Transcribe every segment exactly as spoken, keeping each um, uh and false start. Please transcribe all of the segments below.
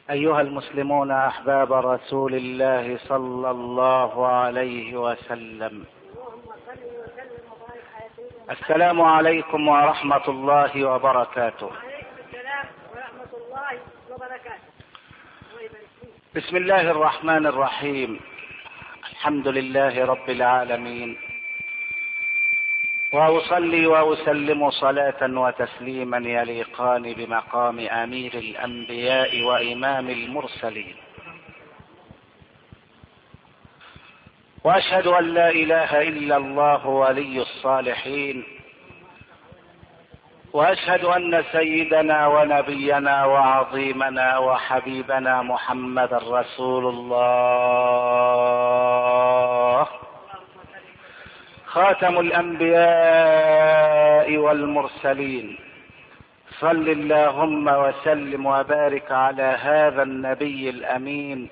أيها المسلمون أحباب رسول الله صلى الله عليه وسلم، السلام عليكم ورحمة الله وبركاته. بسم الله الرحمن الرحيم. الحمد لله رب العالمين، وأصلي وأسلم صلاة وتسليما يليقان بمقام أمير الأنبياء وإمام المرسلين، وأشهد أن لا إله إلا الله ولي الصالحين، وأشهد أن سيدنا ونبينا وعظيمنا وحبيبنا محمد رسول الله، خاتم الأنبياء والمرسلين. صل اللهم وسلم وبارك على هذا النبي الأمين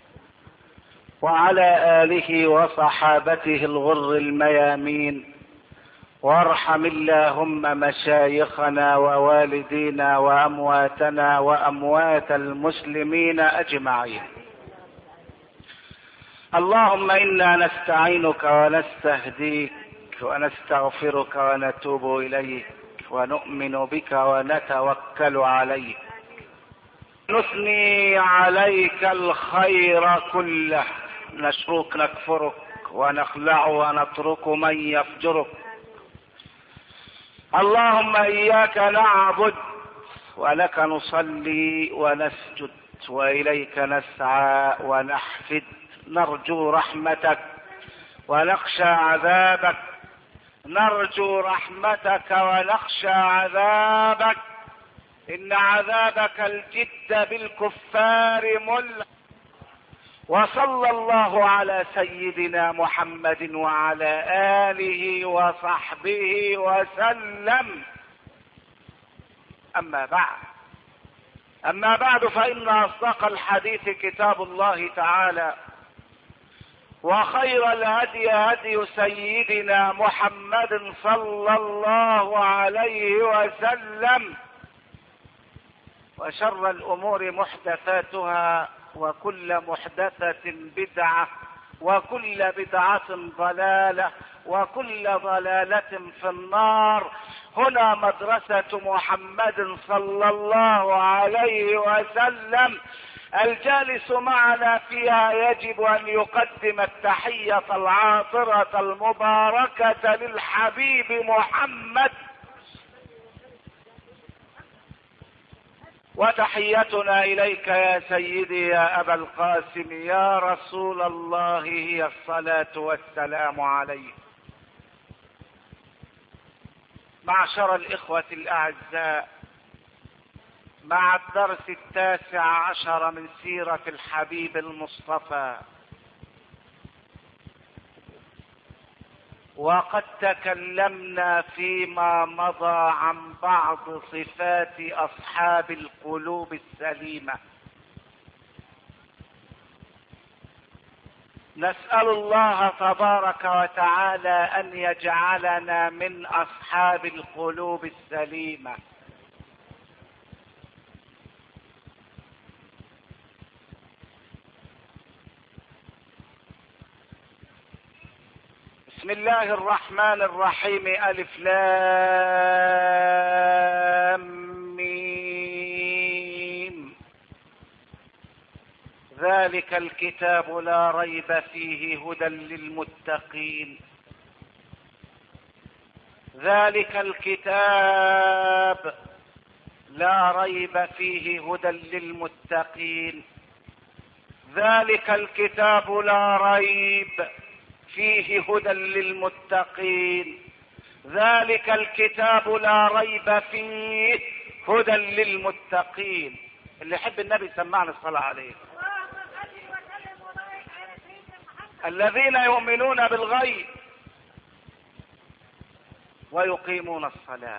وعلى آله وصحابته الغر الميامين، وارحم اللهم مشايخنا ووالدينا وأمواتنا وأموات المسلمين أجمعين. اللهم إنا نستعينك ونستهديك ونستغفرك ونتوب إليك ونؤمن بك ونتوكل عليك، نثني عليك الخير كله، نشكرك نكفرك ونخلع ونترك من يفجرك. اللهم إياك نعبد ولك نصلي ونسجد وإليك نسعى ونحفد، نرجو رحمتك ونخشى عذابك، نرجو رحمتك ونخشى عذابك، إن عذابك الجد بالكفار ملحق. وصلى الله على سيدنا محمد وعلى آله وصحبه وسلم. أما بعد أما بعد فإن أصدق الحديث كتاب الله تعالى، وخير الهدي هدي سيدنا محمد صلى الله عليه وسلم، وشر الأمور محدثاتها، وكل محدثة بدعة، وكل بدعة ضلالة، وكل ضلالة في النار. هنا مدرسة محمد صلى الله عليه وسلم، الجالس معنا فيها يجب أن يقدم التحية العاطرة المباركة للحبيب محمد، وتحيتنا إليك يا سيدي يا أبا القاسم يا رسول الله هي الصلاة والسلام عليك. معشر الإخوة الأعزاء، مع الدرس التاسع عشر من سيرة الحبيب المصطفى، وقد تكلمنا فيما مضى عن بعض صفات أصحاب القلوب السليمة. نسأل الله تبارك وتعالى أن يجعلنا من أصحاب القلوب السليمة. بسم الله الرحمن الرحيم. ألف لام ميم. ذلك الكتاب لا ريب فيه هدى للمتقين. ذلك الكتاب لا ريب فيه هدى للمتقين. ذلك الكتاب لا ريب فيه هدى للمتقين. ذلك الكتاب لا ريب فيه هدى للمتقين. اللي يحب النبي سمعنا الصلاة عليه. الذين يؤمنون بالغيب ويقيمون الصلاة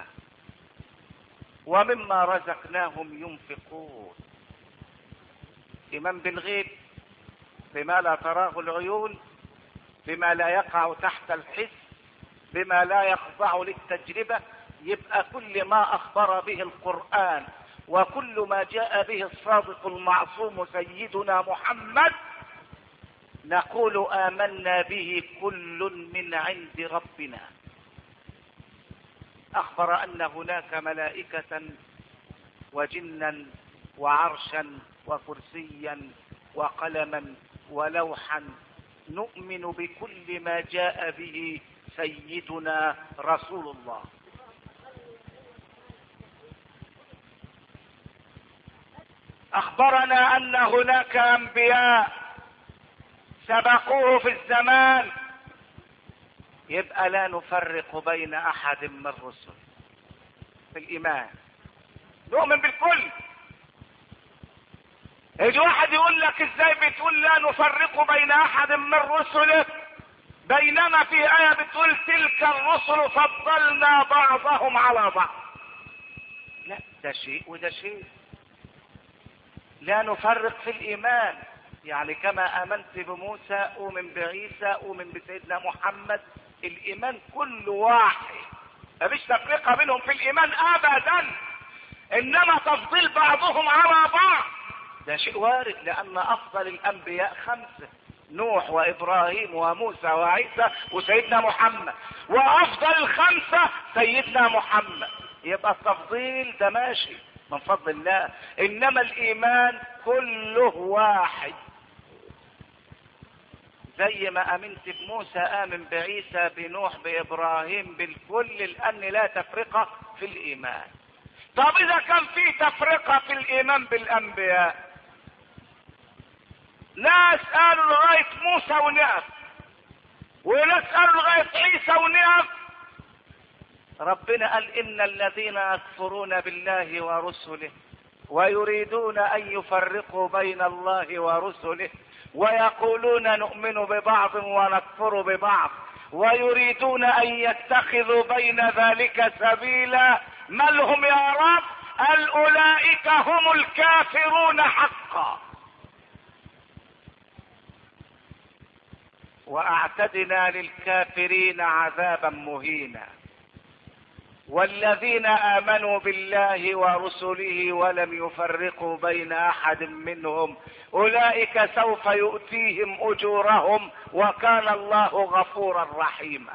ومما رزقناهم ينفقون. إيمان بالغيب، بما لا تراه العيون، بما لا يقع تحت الحس، بما لا يخضع للتجربة. يبقى كل ما أخبر به القرآن وكل ما جاء به الصادق المعصوم سيدنا محمد نقول آمنا به كل من عند ربنا. أخبر أن هناك ملائكة وجنا وعرشا وكرسيا وقلما ولوحا، نؤمن بكل ما جاء به سيدنا رسول الله. أخبرنا أن هناك أنبياء سبقوه في الزمان، يبقى لا نفرق بين أحد من الرسل في الإيمان، نؤمن بالكل. يجي واحد يقول لك ازاي بتقول لا نفرق بين أحد من رسله بينما في آية بتقول تلك الرسل فضلنا بعضهم على بعض؟ لا، ده شيء وده شيء. لا نفرق في الإيمان، يعني كما آمنت بموسى أؤمن بعيسى أؤمن بسيدنا محمد، الإيمان كل واحد، مفيش تفرقة بينهم في الإيمان أبدا، إنما تفضيل بعضهم على بعض ده شيء وارد، لأن أفضل الأنبياء خمسة: نوح وإبراهيم وموسى وعيسى وسيدنا محمد، وأفضل الخمسة سيدنا محمد. يبقى التفضيل ده ماشي من فضل الله، إنما الإيمان كله واحد. زي ما امنت بموسى امن بعيسى بنوح بابراهيم بالكل، لان لا تفرقة في الايمان. طب اذا كان في تفرقة في الايمان بالانبياء، ناس قالوا لغاية موسى ونقف، وناس قالوا لغاية عيسى ونقف. ربنا قال ان الذين يكفرون بالله ورسله ويريدون ان يفرقوا بين الله ورسله ويقولون نؤمن ببعض ونكفر ببعض ويريدون ان يتخذوا بين ذلك سبيلا، ما لهم يا رب؟ قال اولئك هم الكافرون حقا. واعتدنا للكافرين عذابا مهينا. والذين آمنوا بالله ورسله ولم يفرقوا بين أحد منهم أولئك سوف يؤتيهم أجورهم وكان الله غفورا رحيما.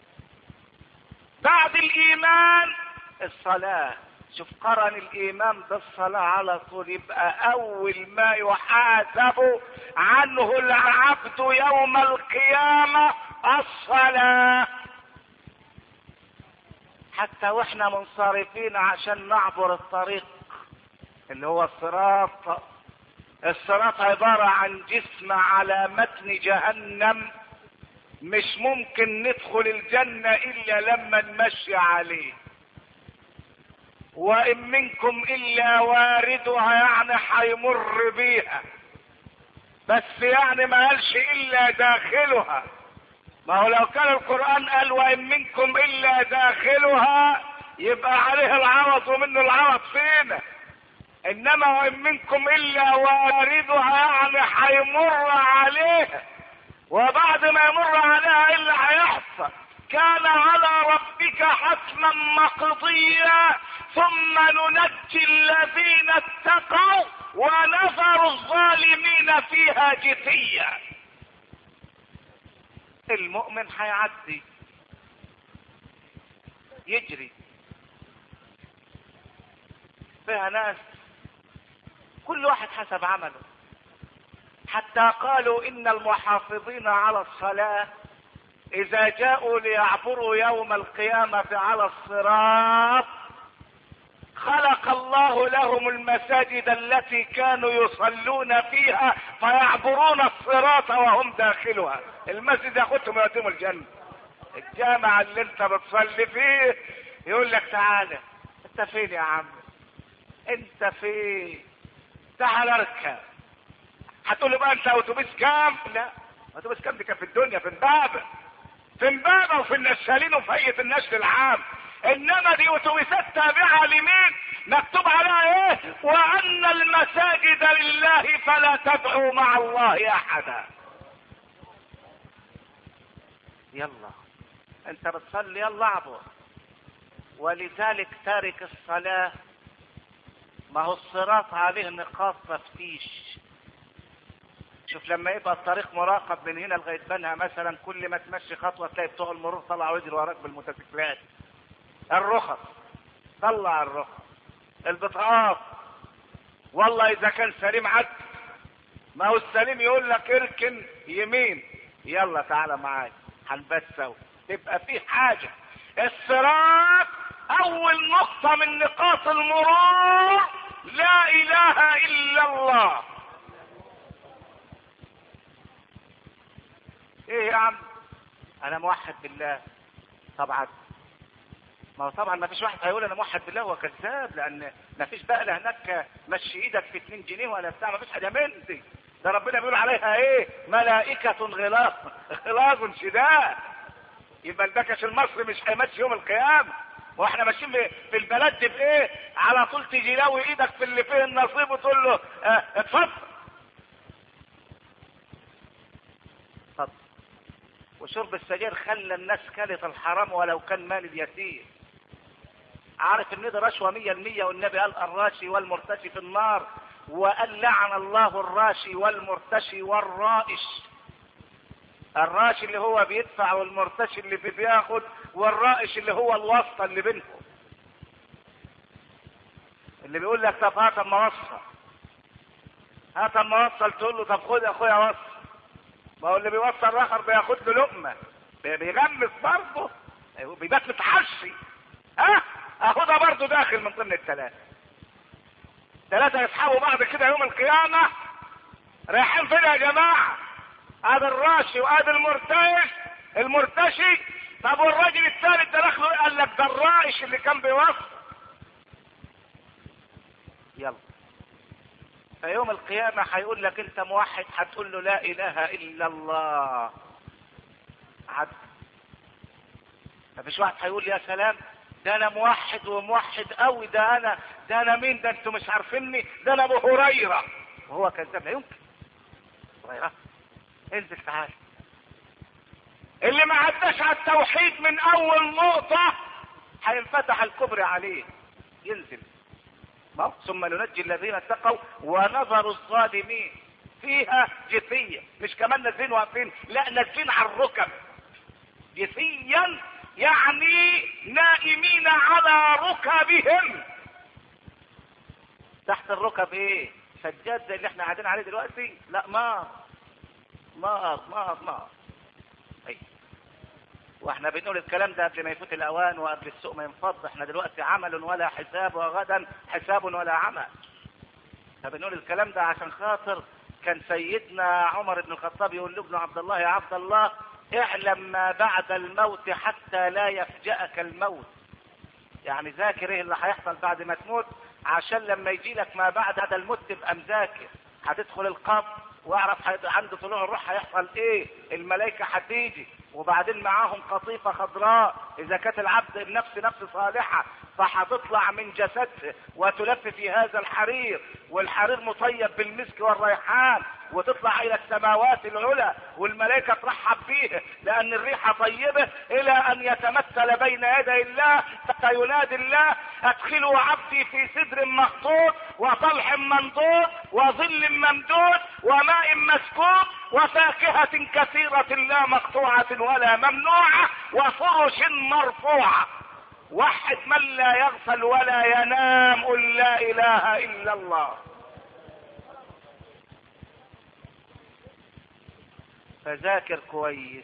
بعد الإيمان الصلاة، شوف قرن الإيمان بالصلاة على طول، يبقى أول ما يحاسب عنه العبد يوم القيامة الصلاة. حتى واحنا منصرفين عشان نعبر الطريق اللي هو الصراط، الصراط عبارة عن جسم على متن جهنم، مش ممكن ندخل الجنة الا لما نمشي عليه. وان منكم الا واردها، يعني هيمر بيها، بس يعني ما قالش الا داخلها. ما هو لو كان القرآن قال وإن منكم إلا داخلها يبقى عليه العوض ومنه العوض فينا، إنما وإن منكم إلا واردها يعني هيمر عليها، وبعد ما يمر عليها إيه اللي هيحصل؟ كان على ربك حتما مقضيا ثم ننجي الذين اتقوا ونذر الظالمين فيها جثيا. المؤمن هيعدي يجري، فيها ناس كل واحد حسب عمله، حتى قالوا ان المحافظين على الصلاة اذا جاءوا ليعبروا يوم القيامة على الصراط خلق الله لهم المساجد التي كانوا يصلون فيها فيعبرون الصراط وهم داخلها. المسجد ياخدهم يوديهم الجنة. الجامع اللي انت بتصلي فيه يقول لك تعالى، انت فين يا عم؟ انت فين؟ تعال اركب. هتقول لي بقى انت اتوبيس كام؟ لا، اتوبيس كام دي كان في الدنيا، في امبابة في امبابة وفي النشالين وفي هيئة النشر العام، انما دي اتوبيسات تابعة لمين؟ مكتوب عليها ايه؟ وان المساجد لله فلا تدعوا مع الله احدا. يلا انت بتصلي يلا اعبر. ولذلك تارك الصلاة ما هو الصراط عليه نقاط تفتيش. شوف لما يبقى الطريق مراقب من هنا لغايه بنها مثلا، كل ما تمشي خطوه تلاقي بتوع المرور طلعوا يجروا وراك بالموتوسيكلات. الرخص، طلع الرخص. البطاقات، والله اذا كان سليم عد، ما هو السليم يقول لك اركن يمين، يلا تعالى معايا هنبات سوا، تبقى في حاجه. الصراط اول نقطه من نقاط المرور لا اله الا الله. ايه يا عم انا موحد بالله؟ طبعا ما هو طبعا ما فيش واحد هيقول انا موحد بالله هو كذاب، لان ما فيش بقى هناك مشي ايدك في اتنين جنيه ولا بتاع، ما فيش حاجه من دي. ده ربنا بيقول عليها ايه؟ ملائكه غلاظ غلاظ شداد. يبقى البكش المصري مش هيمشي يوم القيامه، واحنا ماشيين في البلد دي بايه؟ على طول تيجي لاوي ايدك في اللي فيه النصيب وتقول له اه اتفضل اتفضل. وشرب السجاير خلى الناس كلت الحرام ولو كان مال اليتيم. عارف ان ده رشوه مية المية، والنبي قال الراشي والمرتشي في النار، وقال لعن الله الراشي والمرتشي والرائش. الراشي اللي هو بيدفع، والمرتشي اللي بياخد، والرائش اللي هو الواسطه اللي بينهم، اللي بيقول لك طب هات اما اوصل، هات اما اوصل، تقول له طب خد يا اخويا وصل. ما هو اللي بيوصل الاخر بياخد له لقمه، بيغمس برضه، بيبات متحشي. ها اهو ده برضه داخل من ضمن الثلاثه. ثلاثه يصحبوا بعض كده يوم القيامه، رايحين فين يا جماعه؟ ادي الراشي وادي المرتشي المرتشي. طب والراجل الثالث ده دخله قال لك ده الرائش اللي كان بيوصل. يلا فيوم القيامة هيقول لك انت موحد، هتقول له لا اله الا الله. عد مفيش واحد هيقول يا سلام ده انا موحد وموحد قوي، ده انا ده انا مين ده انتوا مش عارفيني، ده انا ابو هريرة. وهو كذاب، لا يمكن. هريرة انزل تعال. اللي ما عداش على التوحيد من اول نقطة هينفتح الكبر عليه، ينزل. ثم ننجي الذين اتقوا ونظر الظالمين فيها جثيا. مش كمان نازلين واقفين، لا نازلين على الركب جثيا، يعني نائمين على ركبهم. تحت الركب ايه؟ سجاد زي اللي احنا قاعدين عليه دلوقتي؟ لا نار نار نار نار. اي واحنا بنقول الكلام ده قبل ما يفوت الاوان وقبل السوق ما ينفض. احنا دلوقتي عمل ولا حساب، وغدا حساب ولا عمل. فبنقول الكلام ده عشان خاطر كان سيدنا عمر بن الخطاب يقول لابنه عبد الله يا عبد الله اعلم ما بعد الموت حتى لا يفجأك الموت. يعني ذاكر ايه اللي هيحصل بعد ما تموت، عشان لما يجي لك ما بعد هذا الموت تبقى مذاكر. هتدخل القبر واعرف عند طلوع الروح هيحصل ايه. الملائكة هتيجي وبعدين معاهم قطيفة خضراء، اذا كانت العبد النفس نفس صالحة فهتطلع من جسده وتلف في هذا الحرير، والحرير مطيب بالمسك والريحان، وتطلع الى السماوات العلى والملائكة ترحب فيه لان الريحة طيبة، الى ان يتمثل بين يدي الله حتى ينادي الله ادخلوا عبدي في سدر مخطوط وطلح منضود وظل ممدود وماء مسكوب وفاكهة كثيرة لا مقطوعة ولا ممنوعة وفرش مرفوعة. وحد من لا يغفل ولا ينام، قل لا اله الا الله. فذاكر كويس.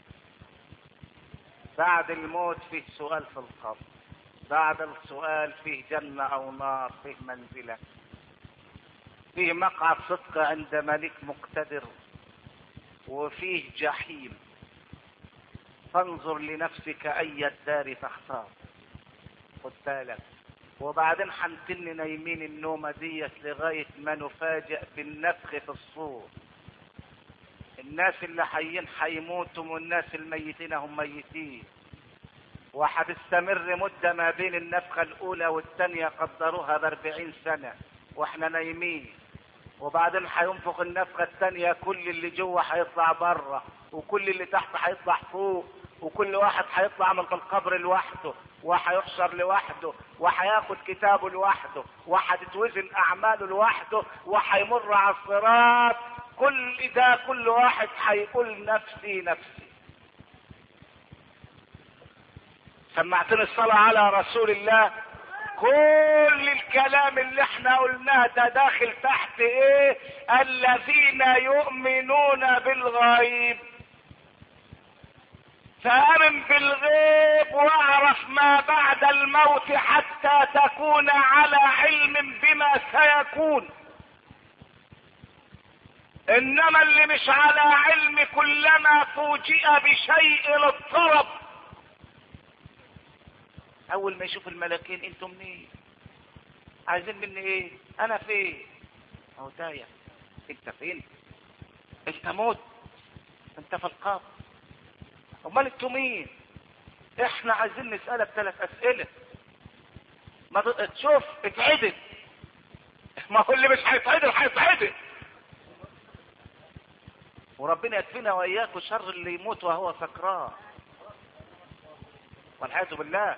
بعد الموت فيه سؤال في القبر، بعد السؤال فيه جنة او نار، فيه منزلة، فيه مقعد صدق عند ملك مقتدر، وفيه جحيم. فانظر لنفسك اي الدار تختار. خد بالك. وبعدين حنتن نايمين النومة ديت لغاية ما نفاجئ بالنفخ في الصور. الناس اللي حيين حيموتوا والناس الميتين هم ميتين، وحتستمر مدة ما بين النفخة الاولى والثانية قدروها باربعين سنة واحنا نايمين. وبعدين حينفخ النفخة الثانية، كل اللي جوه حيطلع بره وكل اللي تحت حيطلع فوق، وكل واحد حيطلع من القبر لوحده. وهيحشر لوحده، وهياخد كتابه لوحده، وهتتوزن اعماله لوحده، وهيمر على الصراط. كل ده كل واحد هيقول نفسي نفسي. سمعتني الصلاة على رسول الله. كل الكلام اللي احنا قلناه ده داخل تحت ايه؟ الذين يؤمنون بالغيب. فآمن بالغيب واعرف ما بعد الموت حتى تكون على علم بما سيكون. انما اللي مش على علم كلما فوجئ بشيء اضطرب. اول ما يشوف الملاكين انتم منين؟ عايزين مني ايه؟ انا فين؟ اهو تايه. انت فين؟ انت موت، انت في القبر. امال انتوا مين؟ احنا عايزين نسألك ثلاث اسئلة. ما تشوف اتعدل. ما هو اللي مش هيتعدل هيتعدل. وربنا يكفينا واياكم شر اللي يموت وهو سكران والعياذ بالله.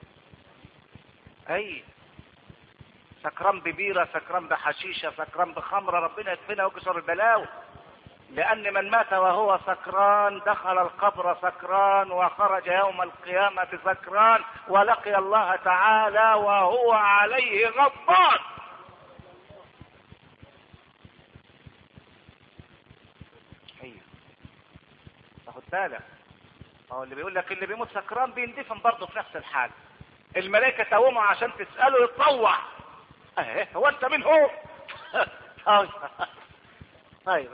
اي سكران ببيرة، سكران بحشيشة، سكران بخمرة، ربنا يكفينا وياكم شر البلاوي. لأن من مات وهو سكران دخل القبر سكران وخرج يوم القيامة سكران ولقي الله تعالى وهو عليه غضبان. ايوه تاخد بالك. هو اللي بيقول لك اللي بيموت سكران بيندفن برضه في نفس الحال. الملائكة تقوموا عشان تسأله يتطوع. اهي هو انت مين هو؟ طيب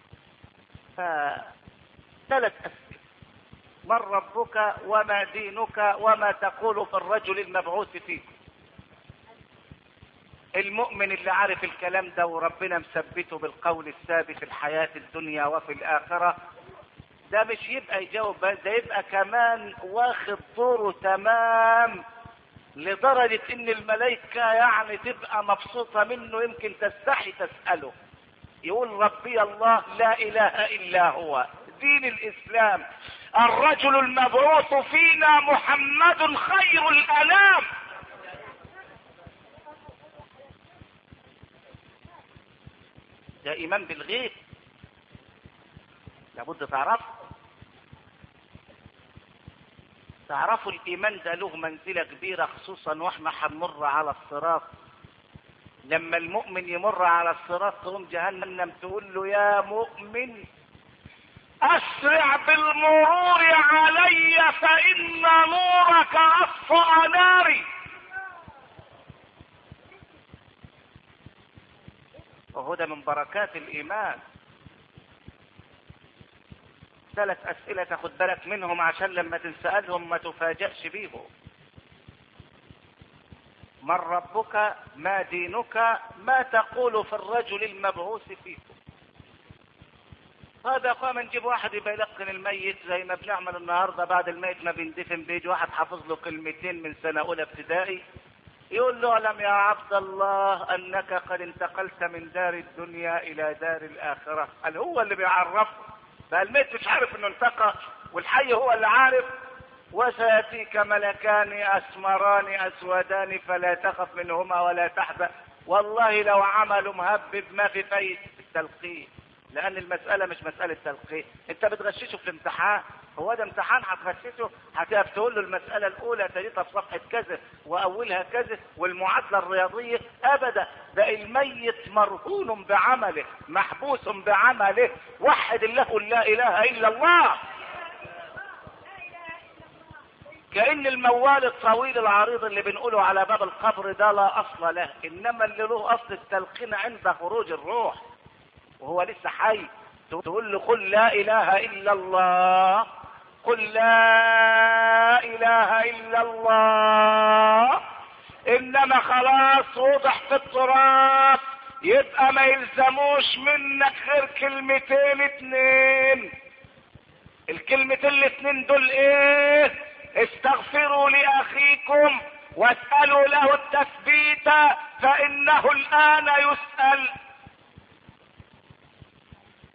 ثلاث أسئلة. من ربك وما دينك وما تقول في الرجل المبعوث فيك. المؤمن اللي عارف الكلام ده وربنا مثبته بالقول الثابت في الحياة الدنيا وفي الآخرة، ده مش يبقى يجاوب بس، ده يبقى كمان واخد دوره تمام، لدرجة ان الملائكة يعني تبقى مبسوطة منه، يمكن تستحي تسأله. يقول ربي الله لا اله الا هو، دين الاسلام، الرجل المبعوث فينا محمد خير الانام. ده ايمان بالغيب لابد تعرف. تعرفوا الايمان ده له منزلة كبيرة، خصوصا واحنا هنمر على الصراط. لما المؤمن يمر على الصراط تقوم جهنم تقول له يا مؤمن اسرع بالمرور علي فان نورك اطفأ ناري. وهو ده من بركات الايمان. ثلاث اسئلة تاخد بالك منهم عشان لما تنسألهم ما تفاجأش بيهم. من ربك؟ ما دينك؟ ما تقول في الرجل المبعوث فيكم؟ هذا قام نجيب واحد يبقى يلقن الميت زي ما بنعمل النهارده بعد الميت ما بيندفن، بيجي واحد حافظ له كلمتين من سنه اولى ابتدائي يقول له اعلم يا عبد الله انك قد انتقلت من دار الدنيا الى دار الاخره. قال هو اللي بيعرفه بقى، الميت مش عارف انه انتقل والحي هو اللي عارف. وسيأتيك ملكان أسمران أسودان فلا تخف منهما ولا تحزن. والله لو عملوا مهبب ما في فايدة التلقين، لأن المسألة مش مسألة تلقين. أنت بتغششه في الامتحان، هو ده امتحان هتغششه؟ هتقف تقول له المسألة الأولى تجدها في صفحة كذا وأولها كذا والمعادلة الرياضية؟ أبدا، ده الميت مرهون بعمله، محبوس بعمله. وحد الله لا إله إلا الله. كأن الموال الطويل العريض اللي بنقوله على باب القبر ده لا أصل له، إنما اللي له أصل التلقين عند خروج الروح وهو لسه حي. تقول له قل لا إله إلا الله، قل لا إله إلا الله. إنما خلاص وضح في التراب، يبقى ما يلزموش منك غير كلمتين اتنين. الكلمتين الاتنين دول ايه؟ استغفروا لأخيكم واسألوا له التثبيت فإنه الآن يسأل.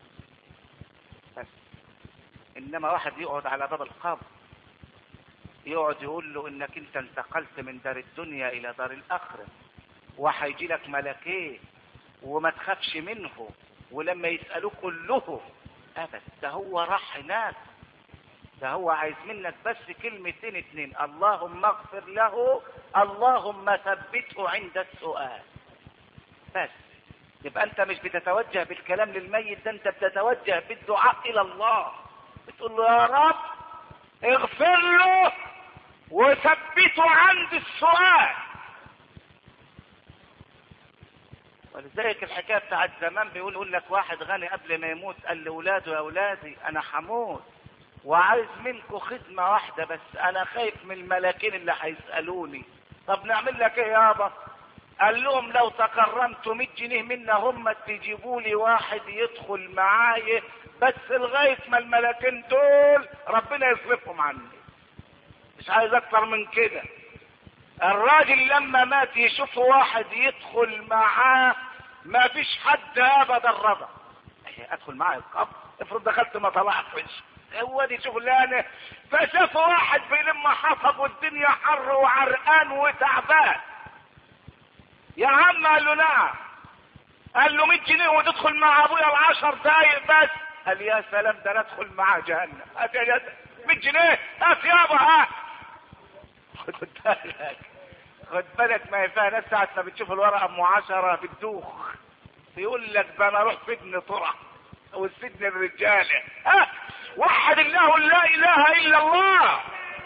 بس إنما واحد يقعد على باب القبر يقعد يقول له انك انت انتقلت من دار الدنيا الى دار الاخره، وهيجي لك ملكين وما تخافش منه، ولما يسألوه كله ابد ده هو راح هناك، ده هو عايز منك بس كلمتين اتنين، اللهم اغفر له، اللهم ثبته عند السؤال بس. يبقى انت مش بتتوجه بالكلام للميت، ده انت بتتوجه بالدعاء الى الله، بتقول له يا رب اغفر له وثبته عند السؤال. ولذلك الحكايه بتاعت زمان بيقول يقول لك واحد غني قبل ما يموت قال لاولاده يا اولادي انا هموت وعايز منكم خدمه واحده بس، انا خايف من الملاكين اللي هيسالوني. طب نعمل لك ايه يابا؟ قال لهم لو تكرمتوا مية جنيه منا هم تجيبوا لي واحد يدخل معايا بس لغايه ما الملاكين دول ربنا يصرفهم عني، مش عايز اكتر من كده. الراجل لما مات يشوف واحد يدخل معاه ما فيش حد ابدا رضى. ادخل معاه القبر، افرض دخلت ما طلعتش، هو دي شغلانه. فشاف واحد بيلم حطب والدنيا حر وعرقان وتعبان. يا عم قال له نعم. قال له مية جنيه وتدخل مع ابويا العشر دقايق بس. قال يا سلام ده ندخل معاه جهنم. هات يا مية جنيه هات يابا هات. خد بالك خد بالك ما يفهم ناس ساعة ما بتشوف الورقة ام عشرة بتدوخ، يقول لك ده انا اروح سجن طرح والسجن الرجاله. ها وحد الله لا اله الا الله.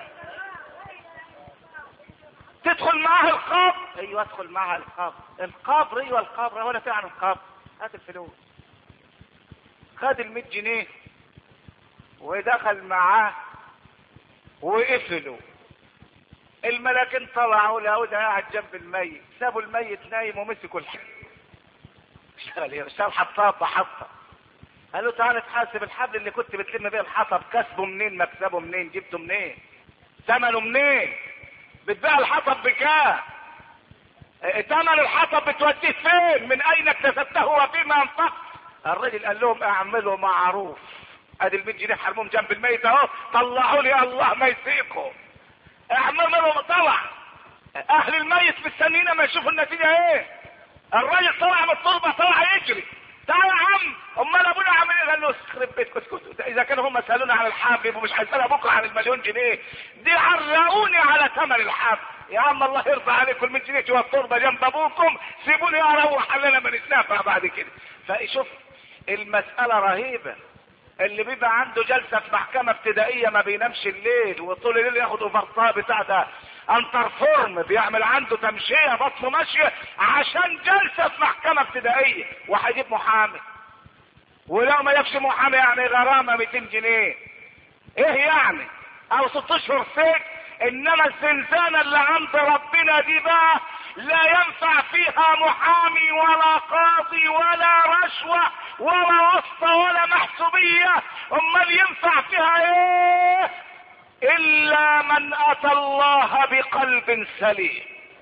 تدخل معاه القبر، ايوه ادخل معاه القبر. القبر ايوه القبر، ولا في عن القبر. هات الفلوس. خد ال مية جنيه ودخل معاه وقفلوا. الملاكين طلعوا لقوا ده قاعد جنب الميت، سابوا الميت نايم ومسكوا الحبل. اشتغل ايه؟ اشتغل حطاب بحطه. قالوا تعالى تحاسب الحبل اللي كنت بتلم بيه الحطب، كسبه منين؟ مكسبه منين؟ جبته منين؟ ثمنه منين؟ بتبيع الحطب بكام؟ ثمن الحطب بتوديه فين؟ من اين اكتسبته وفيما انفقت؟ الرجل قال لهم اعملوا معروف، ادي ال مية جنيه حرمهم جنب الميت اهو، طلعوا لي الله ما يسيقوا. اعملوا طلع. اهل الميت مستنينا ما يشوفوا النتيجه ايه. الراجل طلع من التربه طلع يجري. تعال يا عم، امال ابونا عامل ايه؟ قال له يخرب بيتكم اسكتوا، اذا كانوا هم سالونا عن الحبل ومش هيسالها بكره عن المليون جنيه، دي عرقوني على ثمن الحبل. يا عم الله يرضى عليكم، المية جنيه جوا التربه جنب ابوكم، سيبوني اروح لنا ما نتنافع بعد كده. فشوف المساله رهيبه. اللي بيبقى عنده جلسه في محكمه ابتدائيه ما بينامش الليل وطول الليل ياخد اوفرطاه بتاع ده انترفورم، بيعمل عنده تمشيه بطنه ماشيه عشان جلسه في محكمه ابتدائيه، وهيجيب محامي، ولو ما يكش محامي يعني غرامه ميتين جنيه. ايه يعني؟ او ست اشهر سجن. انما الزنزانه اللي عند ربنا دي بقى لا ينفع فيها محامي ولا قاضي ولا رشوه ولا واسطه ولا محسوبيه. امال ينفع فيها ايه؟ الا من اتى الله بقلب سليم.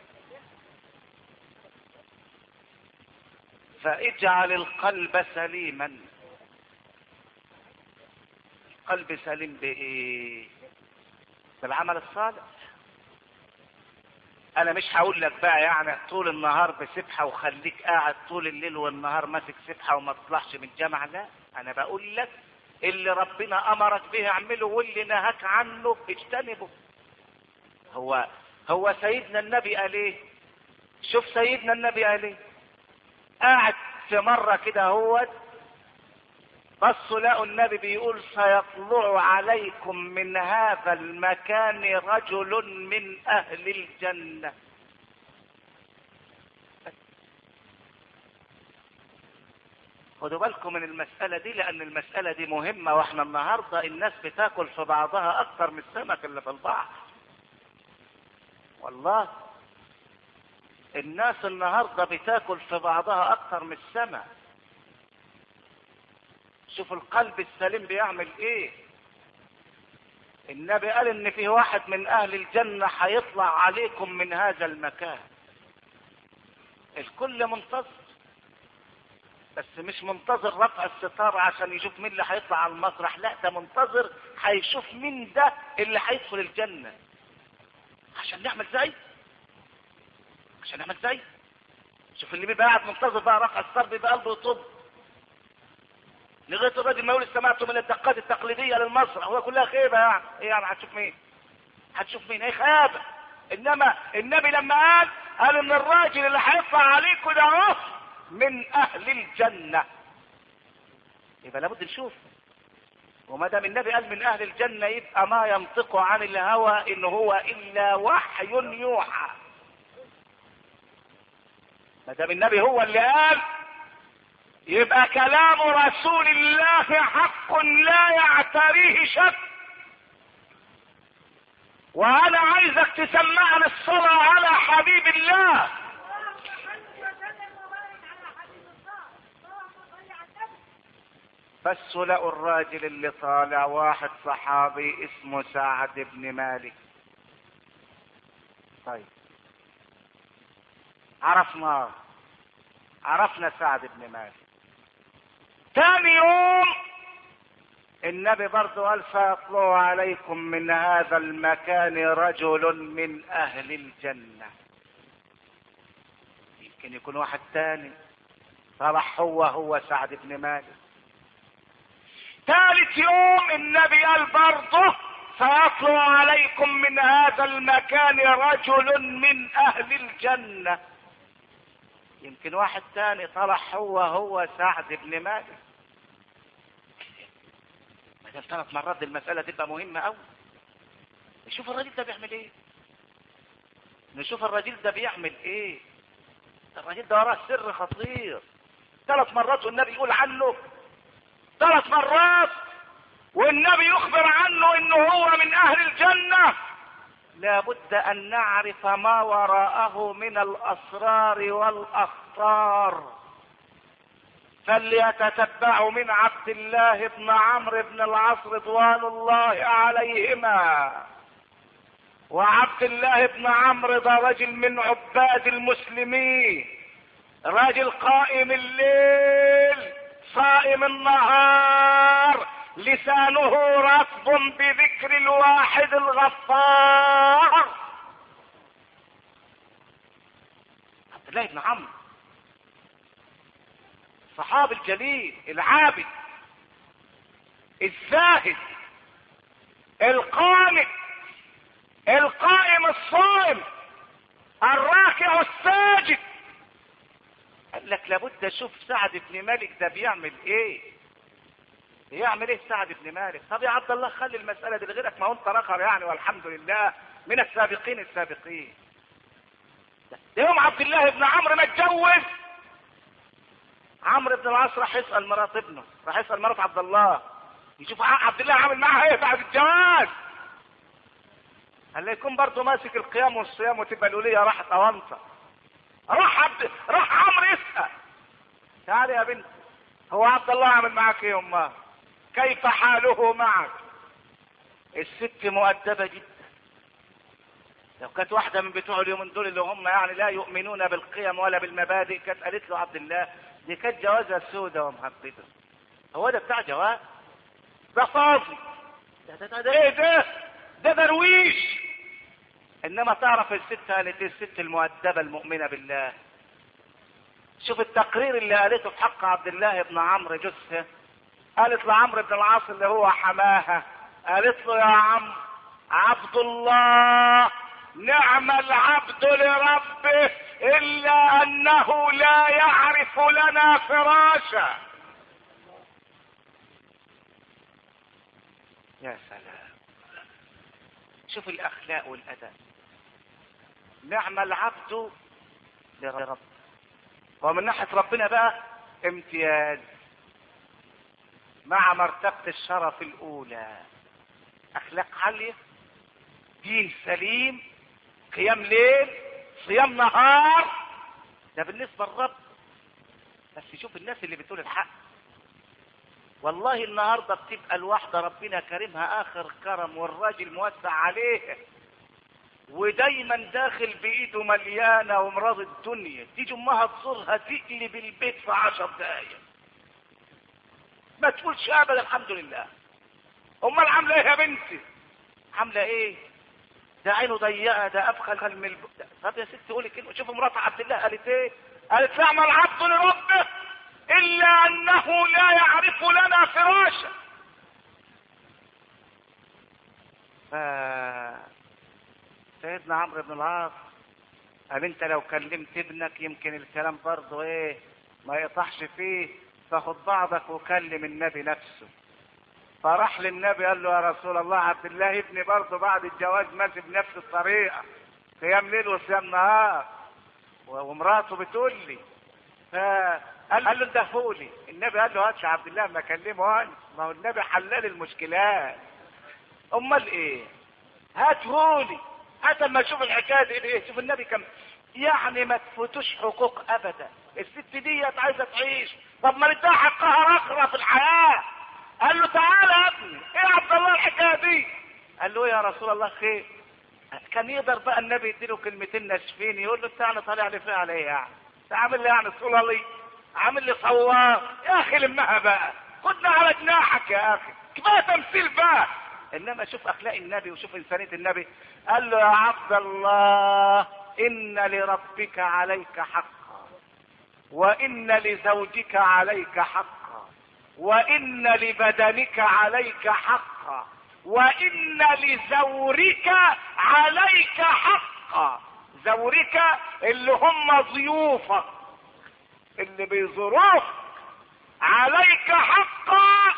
فاجعل القلب سليما. قلب سليم بايه؟ بالعمل الصالح. انا مش هقول لك بقى يعني طول النهار بسبحه وخليك قاعد طول الليل والنهار ماسك سبحه وما تطلعش من الجامعه، لا، انا بقول لك اللي ربنا امرك به اعمله واللي نهاك عنه اجتنبه. هو هو سيدنا النبي قال ايه؟ شوف سيدنا النبي قال ايه. قاعد في مره كده هو بصوا لقوا النبي بيقول سيطلع عليكم من هذا المكان رجل من اهل الجنة. خدوا بالكم من المسألة دي لان المسألة دي مهمة، واحنا النهاردة الناس بتاكل في بعضها اكتر من السمك اللي في البحر. والله الناس النهاردة بتاكل في بعضها اكتر من السمك. شوف القلب السليم بيعمل ايه. النبي قال ان في واحد من اهل الجنة هيطلع عليكم من هذا المكان. الكل منتظر، بس مش منتظر رفع الستار عشان يشوف مين اللي هيطلع على المسرح، لا، ده منتظر هيشوف مين ده اللي هيدخل الجنة. عشان نعمل زي عشان نعمل زي شوف اللي بيبقى قاعد منتظر بقى رفع الصرب بيبقى قلبه يطب لغايه الراجل ما يقول استمعت من الدقات التقليديه للمسرح، هو كلها خيبه يعني. ايه يعني هتشوف مين؟ هتشوف مين؟ ايه خيابه. انما النبي لما قال قال ان الراجل اللي هيطلع عليكم ده اهو من اهل الجنه، يبقى لابد نشوف. وما دام النبي قال من اهل الجنه يبقى ما ينطق عن الهوى ان هو الا وحي يوحى. ما دام النبي هو اللي قال يبقى كلام رسول الله حق لا يعتريه شك. وانا عايزك تسمعني الصلاة على حبيب الله. بس لقوا الراجل اللي طالع واحد صحابي اسمه سعد بن مالك. طيب عرفنا عرفنا سعد بن مالك. ثاني يوم النبي برضو قال سيطلع عليكم من هذا المكان رجل من اهل الجنة. يمكن يكون واحد ثاني طلع هو هو سعد بن مالك. ثالث يوم النبي قال برضه سيطلع عليكم من هذا المكان رجل من اهل الجنة. يمكن واحد ثاني طلع هو هو سعد بن مالك. ما دام ثلاث مرات دي المسألة تبقى مهمة قوي. نشوف الراجل ده بيعمل ايه. نشوف الراجل ده بيعمل ايه. الراجل ده وراه سر خطير. ثلاث مرات والنبي يقول عنه، ثلاث مرات والنبي يخبر عنه انه هو من اهل الجنة. لابد ان نعرف ما وراءه من الاسرار والاخطار. فليتتبعوا من عبد الله بن عمرو بن العاص رضوان الله عليهما. وعبد الله بن عمرو ده رجل من عباد المسلمين، راجل قائم الليل صائم النهار، لسانه رطب بذكر الواحد الغفار. عبد الله بن عمرو الصحابي الجليل العابد الزاهد القانت القائم الصائم الراكع الساجد. قال لك لابد اشوف سعد بن مالك ده بيعمل ايه. بيعمل ايه سعد بن مالك؟ طب يا عبد الله خلي المسألة دي لغيرك، ما هو انت رخر يعني والحمد لله من السابقين السابقين. ده يوم عبد الله بن عمرو ما اتجوز، عمرو بن العاص راح يسأل مرات ابنه، راح يسأل مرات عبد الله يشوف عبد الله عامل معاها ايه بعد الجواز. هل يكون برضه ماسك القيام والصيام وتبقى الولية راحت اوانطة. راح عبد راح عمرو يسأل تعالي يا بنت هو عبد الله عامل معاك ايه امه؟ كيف حاله معك؟ الست مؤدبة جدا. لو كانت واحدة من بتوع اليومين دول اللي هم يعني لا يؤمنون بالقيم ولا بالمبادئ كانت قالت له عبد الله دي كانت جوازها سودة ومحببة. هو ده بتاع جواز؟ ده فاضي. ده ده ده, ده ايه ده؟ ده درويش. انما تعرف الست قالت الست المؤدبة المؤمنة بالله. شوف التقرير اللي قالته في حق عبد الله بن عمرو جثة. قالت لعمرو بن العاص اللي هو حماها، قالت له يا عم عبد الله نعم العبد لربه الا انه لا يعرف لنا فراشا. يا سلام. شوف الاخلاق والادب. نعم العبد لربه. ومن ناحية ربنا بقى امتياز مع مرتبة الشرف الاولى. اخلاق عالية، دين سليم، قيام ليل، صيام نهار. ده بالنسبة للرب. بس شوف الناس اللي بتقول الحق. والله النهاردة بتبقى الواحدة ربنا كرمها اخر كرم والراجل موسع عليه ودايما داخل بايده مليانة ومراض الدنيا، تيجي امها تزورها تقلب البيت في عشر دقايق ما تقولش ابدا الحمد لله. امال عامله ايه يا بنتي؟ عامله ايه؟ ده عينه ضيقه، ده ابخل من الب... طب يا ست قولي كلمه. شوف مرات عبد الله قالت ايه؟ قالت نعم العبد لربه الا انه لا يعرف لنا فراشا. ف سيدنا عمرو بن العاص قال انت لو كلمت ابنك يمكن الكلام برضه ايه ما يطحش فيه، فخد بعضك وكلم النبي نفسه. فراح للنبي قال له يا رسول الله عبد الله ابني برضه بعد الجواز ماشي بنفس الطريقه، قيام ليل وصيام نهار، ومراته بتقول لي. فقال له اندهولي. النبي قال له هاتش عبد الله ما اكلمه انا، ما هو النبي حلال المشكلات. امال ايه؟ هاتهولي، هات اما اشوف الحكايه دي ايه. شوف النبي كم يعني ما تفوتوش حقوق ابدا. الست ديت عايزه تعيش، طب ما نديها حقها اخرى في الحياه. قال له تعالى يا ابني، ايه يا عبد الله الحكايه دي؟ قال له يا رسول الله خير. كان يقدر بقى النبي يديله كلمتين ناشفين، يقول له تعالى طالع لي فيها على ايه يعني؟ عامل لي يعني صلالي، عامل لي صوار يا اخي، لمها بقى، خدنا على جناحك يا اخي، كفايه تمثيل بقى. انما شوف اخلاق النبي وشوف انسانيه النبي. قال له يا عبد الله ان لربك عليك حقا، وان لزوجك عليك حقا، وان لبدنك عليك حقا، وان لزورك عليك حقا. زورك اللي هم ضيوفك اللي بيزوروك عليك حقا.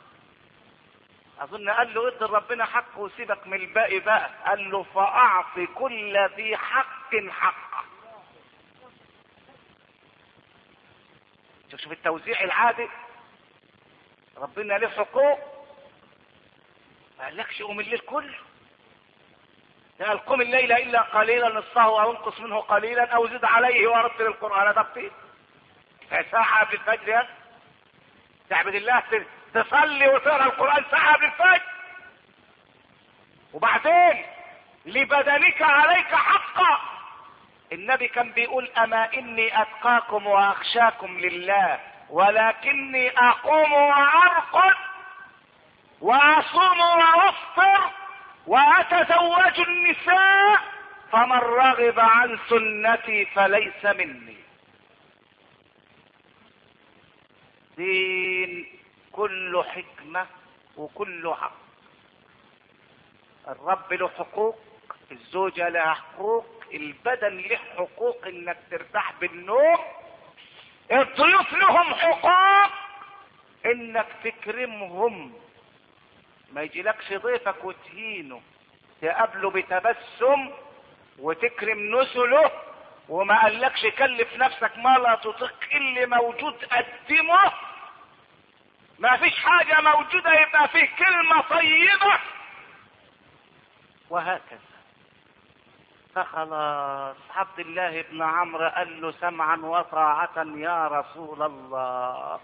اظن قال له ادي ربنا حقه وسيبك من الباقي بقى. قال له فاعطي كل ذي حق حقه. شوف التوزيع العادل، ربنا له حقوق، ما قالكش قوم الليل كله. قال قم الليل الا قليلا نصفه او انقص منه قليلا او زد عليه ورتل القران ترتيلا. ساعه في الفجر تعبد الله، تصلي وتقرا القران ساعه قبل الفجر. وبعدين لبدنك عليك حقا. النبي كان بيقول اما اني اتقاكم واخشاكم لله ولكني اقوم وارقد واصوم وافطر واتزوج النساء فمن رغب عن سنتي فليس مني. دين كله حكمة وكله حق. الرب له حقوق، الزوجة لها حقوق، البدن له حقوق انك ترتاح بالنوم، الضيوف لهم حقوق انك تكرمهم، ما يجيلكش ضيفك وتهينه، تقابله بتبسم وتكرم نسله، وما قالكش كلف نفسك ما لا تطيق. اللي موجود قدمه، ما فيش حاجة موجودة يبقى فيه كلمة طيبة، وهكذا. فخلاص عبد الله بن عمرو قال له سمعا وطاعة يا رسول الله،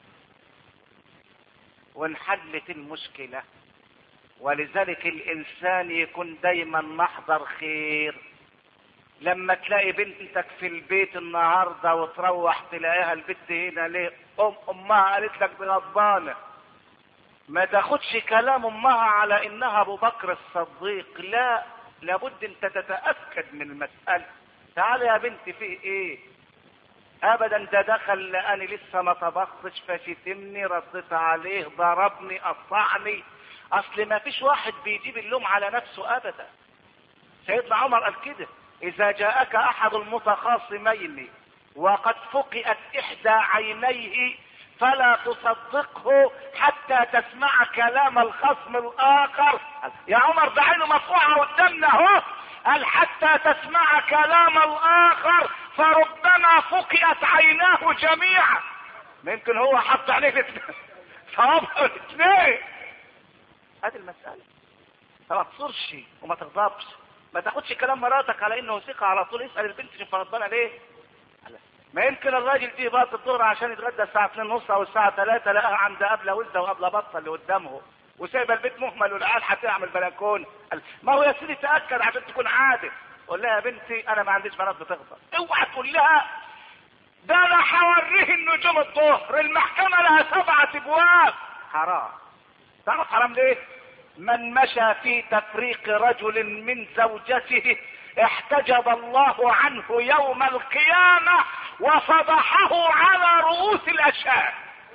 وانحلت المشكلة. ولذلك الانسان يكون دايما محضر خير. لما تلاقي بنتك في البيت النهارده وتروح تلاقيها البت هنا ليه؟ ام امها قالت لك دي غضبانه، ما تاخدش كلام امها على انها ابو بكر الصديق، لا، لابد انت تتاكد من المساله. تعالى يا بنتي في ايه؟ ابدا ده دخل لاني لسه ما طبختش فشتمني، رديت عليه، ضربني، قطعني. اصل ما فيش واحد بيجيب اللوم على نفسه ابدا. سيدنا عمر قال كده: اذا جاءك احد المتخاصمين وقد فقئت احدى عينيه فلا تصدقه حتى تسمع كلام الخصم الاخر. يا عمر ده عينه مفقوعه قدامنا اهو. قال حتى تسمع كلام الاخر فربما فقئت عيناه جميعا. ممكن هو حط عليه صوابه الاثنين. هذه المساله. فما تصرش وما تغضبش، ما تاخدش كلام مراتك على انه ثقه على طول. اسال البنت شوف غضبانه ليه. ما يمكن الراجل دي بقى الظهر عشان يتغدى الساعه اتنين ونص او الساعه تلاتة لقاها عند قبله ولده وقبله بطه اللي قدامه، وسايبه البيت مهمل والعيال هتعمل بلكونه. ما هو يا سيدي تاكد عشان تكون عادل. قول لها يا بنتي انا ما عنديش بنات بتغضب. اوعى تقول لها ده انا هوريه النجوم الظهر، المحكمه لها سبعه ابواب. حرام. تعرف حرام ليه؟ من مشى في تفريق رجل من زوجته احتجب الله عنه يوم القيامة وفضحه على رؤوس الاشهاد.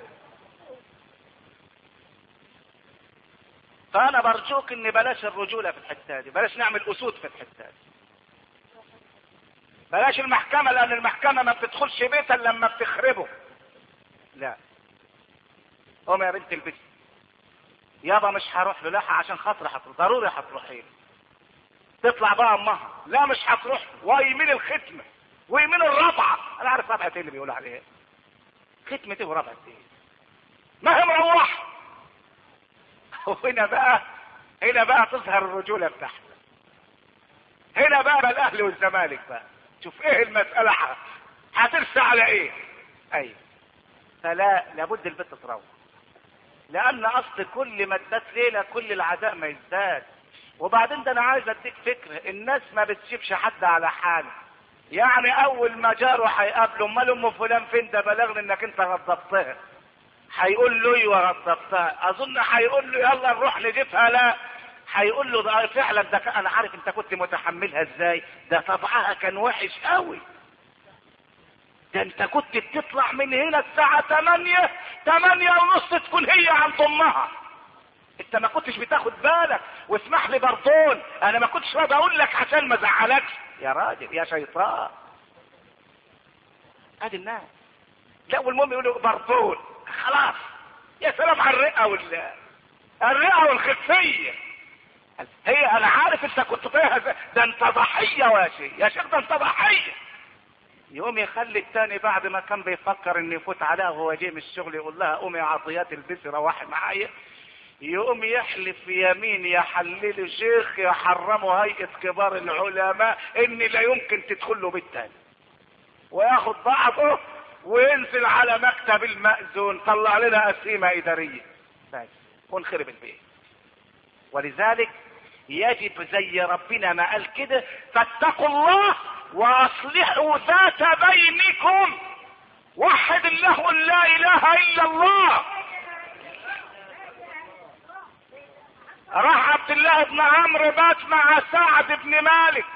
فانا برجوك ان بلاش الرجولة في الحتة دي، بلاش نعمل اسود في الحتة دي، بلاش المحكمة، لان المحكمة ما بتدخلش بيتا لما بتخربه. لا، قوم يا بنت البيت يابا مش هروح له، لا عشان خاطر هتروح، ضروري هتروحي له. تطلع بقى امها، لا مش هتروح له، ويمين الختمه ويمين الرابعه. انا عارف رابعه ايه اللي بيقول عليها، ختمه ايه ورابعه ايه، ما هي مروحه. وهنا بقى هنا بقى تظهر الرجوله بتاعتك. هنا بقى الاهلي والزمالك بقى، شوف ايه المساله هترسى على ايه. ايوه، فلا لابد البنت تروح، لان اصل كل ما ادت ليله كل العداء ما يزداد. وبعدين ده انا عايز اديك فكره، الناس ما بتسيبش حد على حاله. يعني اول ما جاره هيقابله، امال ام فلان فين، ده بلغني انك انت غضبتها، هيقول له ايوه غضبتها. اظن هيقول له يلا نروح نجيبها، لا هيقول له ده فعلا ده انا عارف انت كنت متحملها ازاي، ده طبعها كان وحش قوي، ده انت كنت بتطلع من هنا الساعة تمانية تمانية ونص تكون هي عند امها، انت ما كنتش بتاخد بالك. واسمح لي برضون، انا ما كنتش راضي اقول لك عشان ما ازعلكش يا راجل يا شيطان. ادي الناس. لا والمهم يقولوا برضون، خلاص يا سلام على الرئة وال الرئة والخفية. هي انا عارف انت كنت فيها، ده انت ضحية واشي يا شيخ، ده انت ضحية. يقوم يخلي التاني بعد ما كان بيفكر ان يفوت عليها وهو جاي من الشغل يقول لها قومي يا عطيات البسي روحي معايا، يقوم يحلف يمين يحلل شيخ يحرمه هيئة كبار العلماء ان لا يمكن تدخل له بيت تاني، وياخد بعضه وينزل على مكتب المأذون طلع لنا قسيمة إدارية بس ونخرب البيت. ولذلك يجب زي ربنا ما قال كده، فاتقوا الله واصلحوا ذات بينكم، وحد الله لا اله الا الله. راح عبد الله بن عمرو بات مع سعد بن مالك،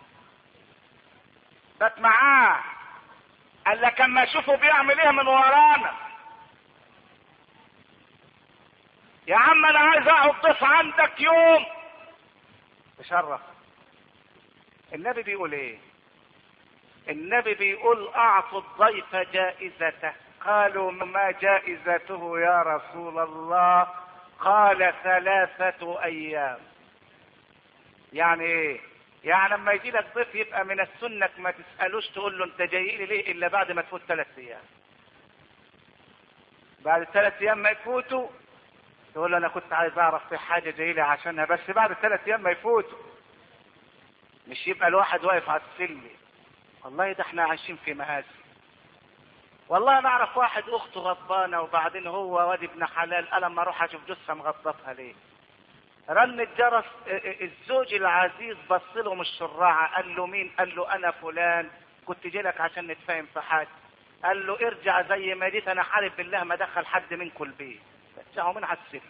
بات معاه، قال لك اما اشوفه بيعمل ايه من ورانا، يا عم انا عايز اقعد ضيف عندك يوم تشرف. النبي بيقول ايه؟ النبي بيقول اعطوا الضيف جائزته. قالوا ما جائزته يا رسول الله؟ قال ثلاثة ايام. يعني ايه؟ يعني لما يجي لك ضيف يبقى من السنة ما تسألوش تقول له انت جاي لي ليه الا بعد ما تفوت ثلاث ايام. بعد الثلاث ايام ما يفوتوا تقول له انا كنت عايز اعرف في حاجة جاي لي عشانها، بس بعد الثلاث ايام ما يفوتوا. مش يبقى الواحد واقف على السلم، والله ده احنا عايشين في مآسي. والله انا اعرف واحد اخته غضبانه، وبعدين هو واد ابن حلال قال اما اروح اشوف جثه مغضبها ليه. رن الجرس، الزوج العزيز بص له من الشراعه، قال له مين؟ قال له انا فلان، كنت جاي لك عشان نتفاهم في حاجه. قال له ارجع زي ما جيت، انا حالف بالله ما دخل حد منكم البيت. رجعوا من على السلم.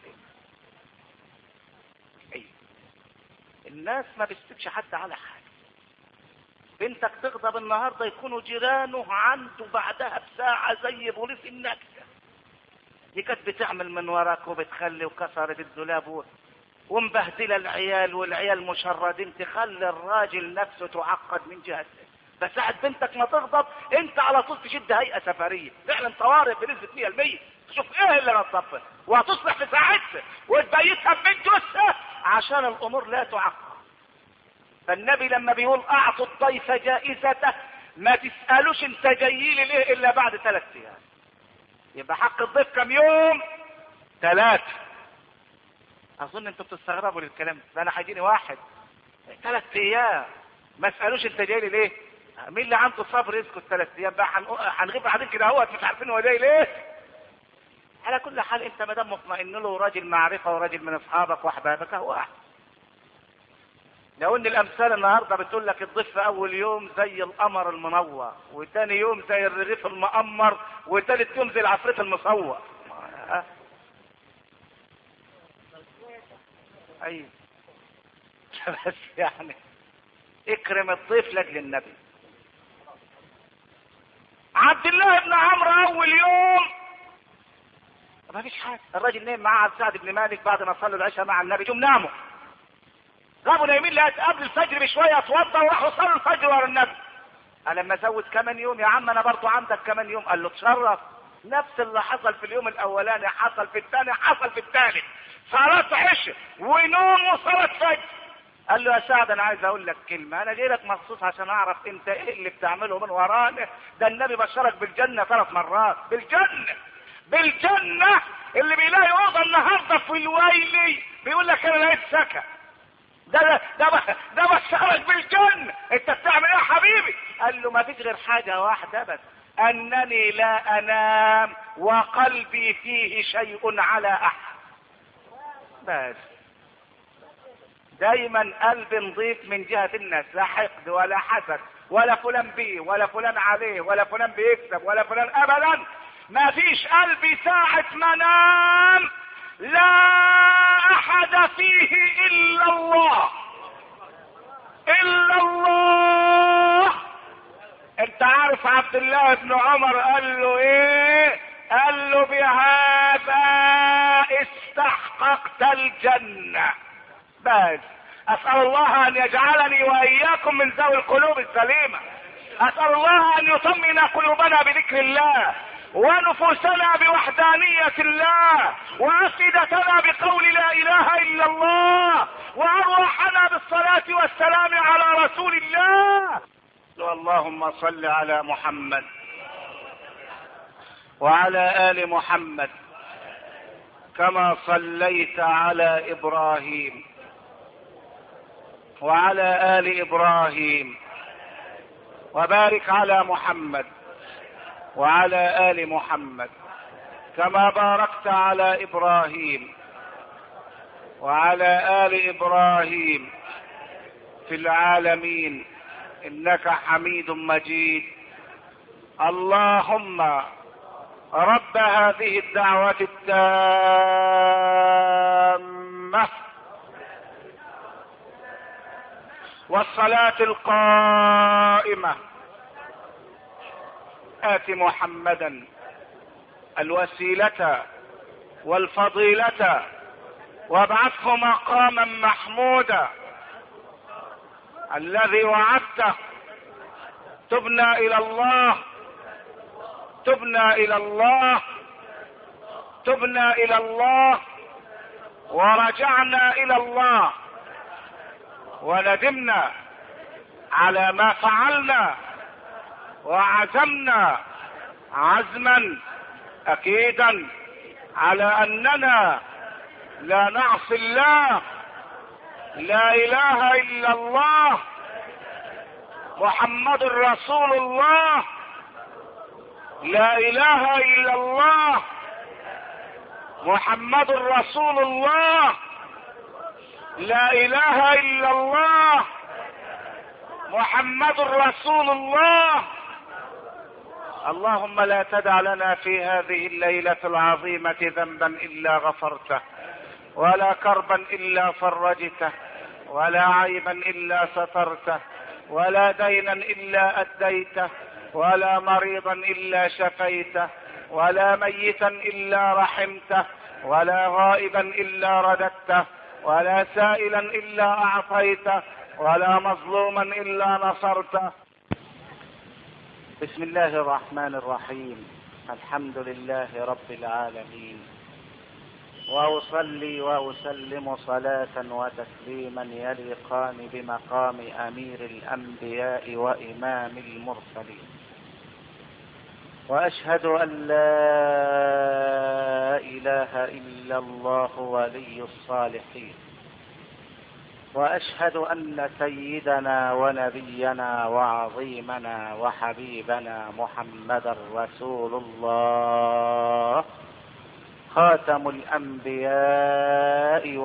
ايوه الناس ما بتسيبش حد على حاجه. بنتك تغضب النهارده يكونوا جيرانه عنده بعدها بساعه زي بوليس النكسه. دي كانت بتعمل من وراك وبتخلي وكسرت الدولاب ومبهدله العيال، والعيال مشردين، تخلي الراجل نفسه تعقد من جهته. فساعة بنتك ما تغضب انت على طول تشد هيئه سفريه فعلا طوارئ بنسبه مية بالمية، تشوف ايه اللي غضبها وهتصلح في ساعتها وتبيتها ببنت جثه عشان الامور لا تعقد. فالنبي لما بيقول اعطوا الضيف جائزته ما تسألوش انت جاي لي ليه الا بعد ثلاث ايام. يبقى حق الضيف كم يوم؟ ثلاثة. اظن انتوا بتستغربوا للكلام ده، انا هيجيني واحد ثلاث ايام ما اسألوش انت جاي لي ليه. مين اللي عنده صبر يسكت ثلاث ايام بقى؟ هنغيب بعدين كده اهوت مش عارفين هو جاي ليه. على كل حال انت ما دام مطمئن له راجل معرفة وراجل من اصحابك واحبابك هو احسن. لو ان الامثال النهارده بتقول لك الضيف اول يوم زي القمر المنور، وثاني يوم زي الرغيف المقمر، وثالث يوم زي العفريت المصور. ايوه بس يعني اكرم الضيف لاجل النبي. عبد الله بن عمرو اول يوم ما فيش حاجه، الراجل نام مع عبد سعد بن مالك بعد ما صلوا العشاء مع النبي، جم ناموا غابوا نايمين لقيت قبل الفجر بشويه اتوضى وراحوا صلوا الفجر ورا النبي. قال لما ازود كمان يوم يا عم انا برضو عندك كمان يوم. قال له تشرف، نفس اللي حصل في اليوم الاولاني حصل في الثاني حصل في الثالث، صلاه عشاء ونوم وصلاه فجر. قال له يا سعد انا عايز اقول لك كلمه، انا جاي لك مخصوص عشان اعرف انت ايه اللي بتعمله من ورانا. ده النبي بشرك بالجنه ثلاث مرات، بالجنه بالجنه. اللي بيلاقي اوضه النهارده في الويلي بيقول لك انا لقيت سكن، ده ده ده بشرك بالجنه. انت بتعمل ايه يا حبيبي؟ قال له ما فيش غير حاجه واحده بس، انني لا انام وقلبي فيه شيء على احد. بس دايما قلب نظيف من جهة الناس، لا حقد ولا حسد ولا فلان بيه ولا فلان عليه ولا فلان بيكسب ولا فلان ابدا. ما فيش قلبي ساعة ما نام لا احد فيه الا الله الا الله. انت عارف عبد الله بن عمر قال له ايه؟ قال له بهذا استحققت الجنة. بس اسأل الله ان يجعلني واياكم من ذوي القلوب السليمة. اسأل الله ان يطمئن قلوبنا بذكر الله، ونفوسنا بوحدانية الله، وافئدتنا بقول لا اله الا الله، وارواحنا بالصلاة والسلام على رسول الله. اللهم صل على محمد وعلى آل محمد كما صليت على إبراهيم وعلى آل إبراهيم، وبارك على محمد وعلى آل محمد كما باركت على إبراهيم وعلى آل إبراهيم في العالمين إنك حميد مجيد. اللهم رب هذه الدعوة التامة والصلاة القائمة آت محمدا الوسيلة والفضيلة وابعثه مقاما محمودا الذي وعدته. تبنا إلى الله تبنا إلى الله تبنا إلى الله ورجعنا إلى الله، وندمنا على ما فعلنا، وعزمنا عزما أكيدا على أننا لا نعصي الله. لا إله إلا الله محمد رسول الله. لا إله إلا الله محمد رسول الله. لا إله إلا الله محمد رسول الله. اللهم لا تدع لنا في هذه الليلة العظيمة ذنبا إلا غفرته، ولا كربا إلا فرجته، ولا عيبا إلا سترته، ولا دينا إلا أديته، ولا مريضا إلا شفيته، ولا ميتا إلا رحمته، ولا غائبا إلا رددته، ولا سائلا إلا أعطيته، ولا مظلوما إلا نصرته. بسم الله الرحمن الرحيم. الحمد لله رب العالمين، وأصلي وأسلم صلاة وتسليما يليقان بمقام أمير الأنبياء وإمام المرسلين، وأشهد أن لا إله إلا الله ولي الصالحين، وأشهد أن سيدنا ونبينا وعظيمنا وحبيبنا محمدا رسول الله، خاتم الأنبياء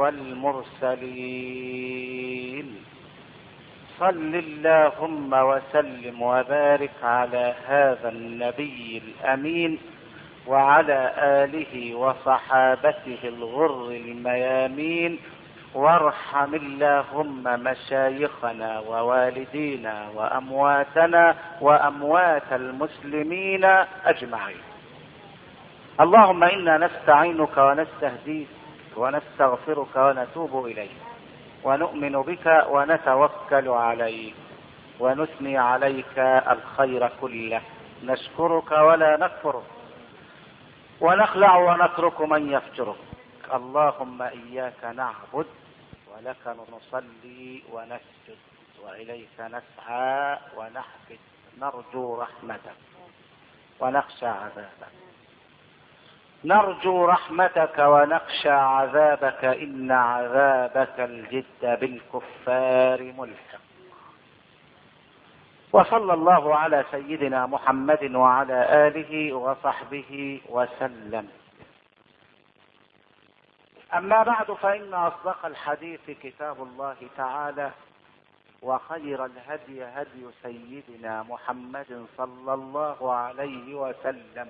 والمرسلين. صل اللهم وسلم وبارك على هذا النبي الأمين وعلى آله وصحابته الغر الميامين وارحم اللهم مشايخنا ووالدينا وأمواتنا وأموات المسلمين أجمعين. اللهم إنا نستعينك ونستهديك ونستغفرك ونتوب إليك ونؤمن بك ونتوكل عليك ونثني عليك الخير كله، نشكرك ولا نكفرك ونخلع ونترك من يفجرك. اللهم إياك نعبد ولك نصلي ونسجد وإليك نسعى ونحفد، نرجو رحمتك ونخشى عذابك، نرجو رحمتك ونخشى عذابك، إن عذابك الجد بالكفار ملحق. وصلى الله على سيدنا محمد وعلى آله وصحبه وسلم. أما بعد، فإن أصدق الحديث كتاب الله تعالى، وخير الهدي هدي سيدنا محمد صلى الله عليه وسلم،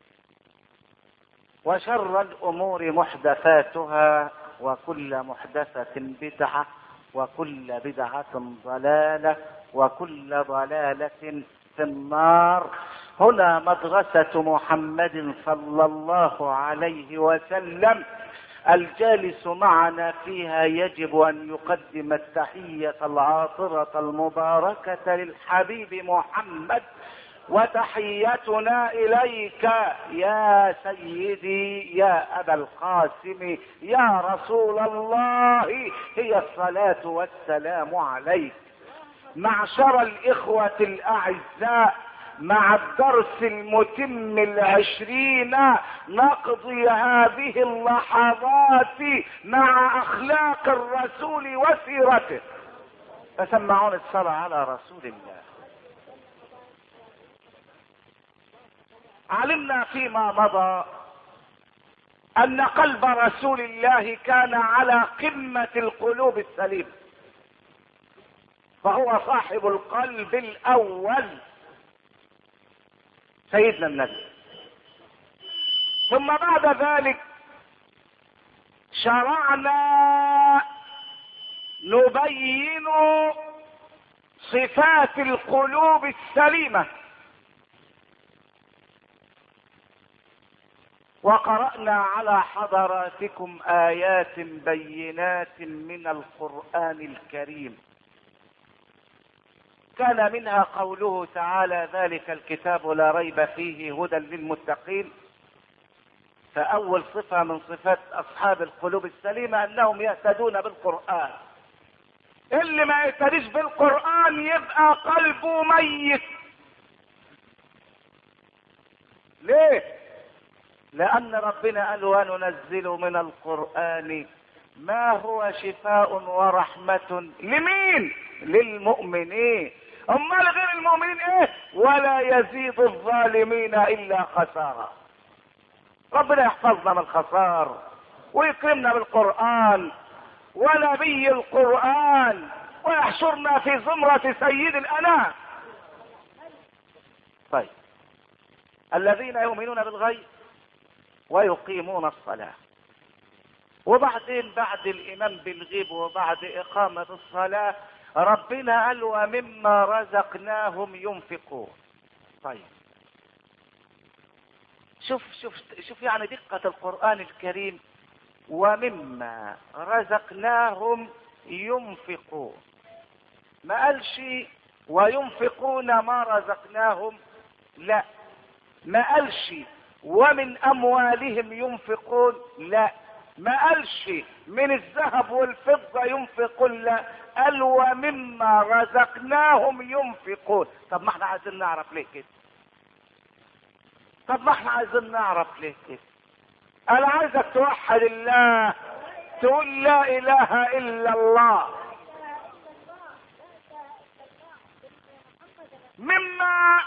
وشر الأمور محدثاتها، وكل محدثة بدعة، وكل بدعة ضلالة، وكل ضلالة في النار. هنا مدرسة محمد صلى الله عليه وسلم، الجالس معنا فيها يجب أن يقدم التحية العاطرة المباركة للحبيب محمد، وتحيتنا إليك يا سيدي يا أبا القاسم يا رسول الله هي الصلاة والسلام عليك. معشر الإخوة الأعزاء، مع الدرس المتم العشرين نقضي هذه اللحظات مع أخلاق الرسول وسيرته، فسمعون الصلاة على رسول الله. علمنا فيما مضى أن قلب رسول الله كان على قمة القلوب السليمة، فهو صاحب القلب الأول سيدنا النبي. ثم بعد ذلك شرعنا نبين صفات القلوب السليمة، وقرأنا على حضراتكم آيات بينات من القرآن الكريم، كان منها قوله تعالى: ذلك الكتاب لا ريب فيه هدى للمتقين. فأول صفة من صفات أصحاب القلوب السليمة أنهم يهتدون بالقرآن. اللي ما يهتديش بالقرآن يبقى قلبه ميت. ليه؟ لأن ربنا قال: وننزل من القرآن ما هو شفاء ورحمة لمين؟ للمؤمنين. امال غير المؤمنين ايه؟ ولا يزيد الظالمين الا خسارة. ربنا يحفظنا من الخسار ويكرمنا بالقرآن ونبي القرآن ويحشرنا في زمرة سيد الانام. طيب، الذين يؤمنون بالغيب ويقيمون الصلاة. وبعدين بعد الايمان بالغيب وبعد اقامة الصلاة ربنا قال: ومما رزقناهم ينفقون. طيب، شوف شوف شوف يعني دقة القرآن الكريم. ومما رزقناهم ينفقون، ما قالش وينفقون ما رزقناهم، لا. ما قالش ومن أموالهم ينفقون، لا. ما قالش من الذهب والفضة ينفقون، لا. قال: ومما رزقناهم ينفقون. طب ما احنا عايزين نعرف ليه كده؟ طب ما احنا عايزين نعرف ليه كده؟ انا عايزك توحد الله، تقول لا اله الا الله. مما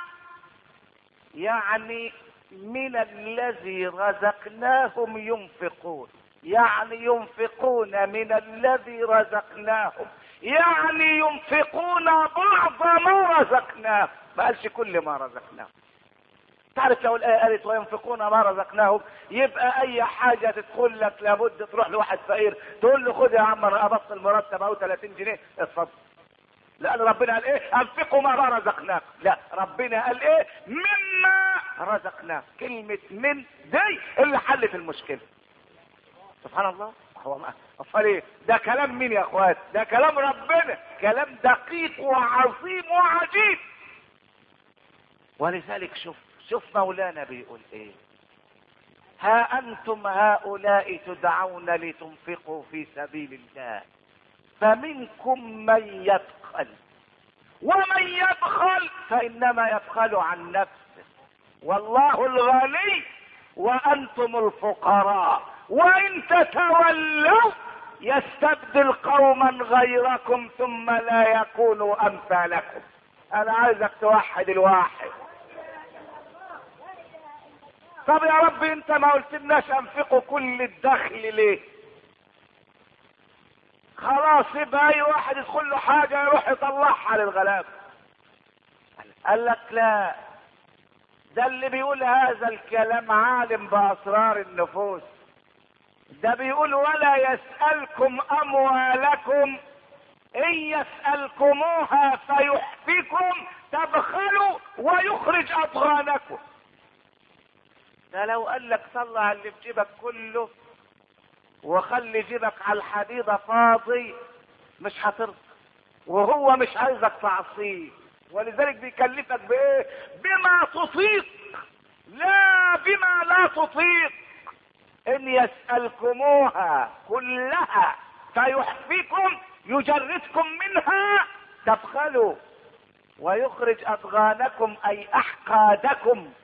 يعني من الذي رزقناهم ينفقون، يعني ينفقون من الذي رزقناهم، يعني ينفقون بعض ما رزقناهم، ما قالش كل ما رزقناهم. تعرف لو الآية قالت وينفقون ما رزقناهم، يبقى أي حاجة تدخل لك لابد تروح لواحد فقير تقول له خد يا عم أنا أبص المرتب أو ثلاثين جنيه اتفضل. لأن ربنا قال إيه؟ أنفقوا ما رزقناكم. لا، ربنا قال إيه؟ مما رزقناكم. كلمة من دي اللي حلت المشكلة. سبحان الله. هو ما أصل إيه؟ ده كلام مين يا أخوات؟ ده كلام ربنا، كلام دقيق وعظيم وعجيب. ولذلك شوف شوف مولانا بيقول ايه: ها انتم هؤلاء تدعون لتنفقوا في سبيل الله فمنكم من يبخل، ومن يبخل فانما يبخل عن نفسه، والله الغني وانتم الفقراء، وان تتولوا يستبدل قوما غيركم ثم لا يكونوا امثالكم. انا عايزك توحد الواحد. طب يا رب انت ما قلتلناش انفقوا كل الدخل ليه؟ خلاص يبقى اي واحد يدخل له حاجه يروح يطلعها للغلابه. قال لك لا، ده اللي بيقول هذا الكلام عالم باسرار النفوس. ده بيقول ولا يسألكم اموالكم ان يسألكموها فيحفكم تبخلوا ويخرج اضغانكم. ده لو قال لك صلى على اللي في جيبك كله وخلي جيبك على الحديدة فاضي مش هترضى، وهو مش عايزك تعصيه، ولذلك بيكلفك بايه؟ بما تطيق لا بما لا تطيق. ان يسألكموها كلها فيحفيكم يجردكم منها تبخلوا ويخرج اضغانكم اي احقادكم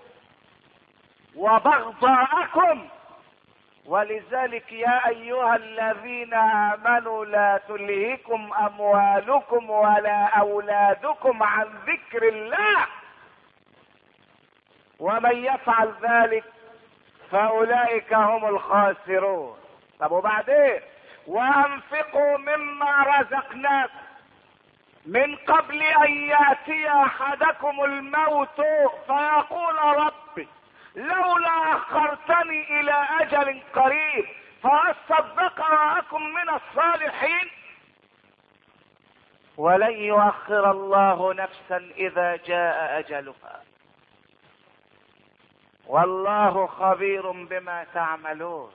وبغضاءكم. ولذلك يا ايها الذين امنوا لا تلهكم اموالكم ولا اولادكم عن ذكر الله ومن يفعل ذلك فاولئك هم الخاسرون. طب وبعدين وانفقوا مما رزقناكم من قبل ان ياتي احدكم الموت فيقول ربي لولا اخرتني الى اجل قريب فاصدق واكن من الصالحين. ولن يؤخر الله نفسا اذا جاء اجلها والله خبير بما تعملون.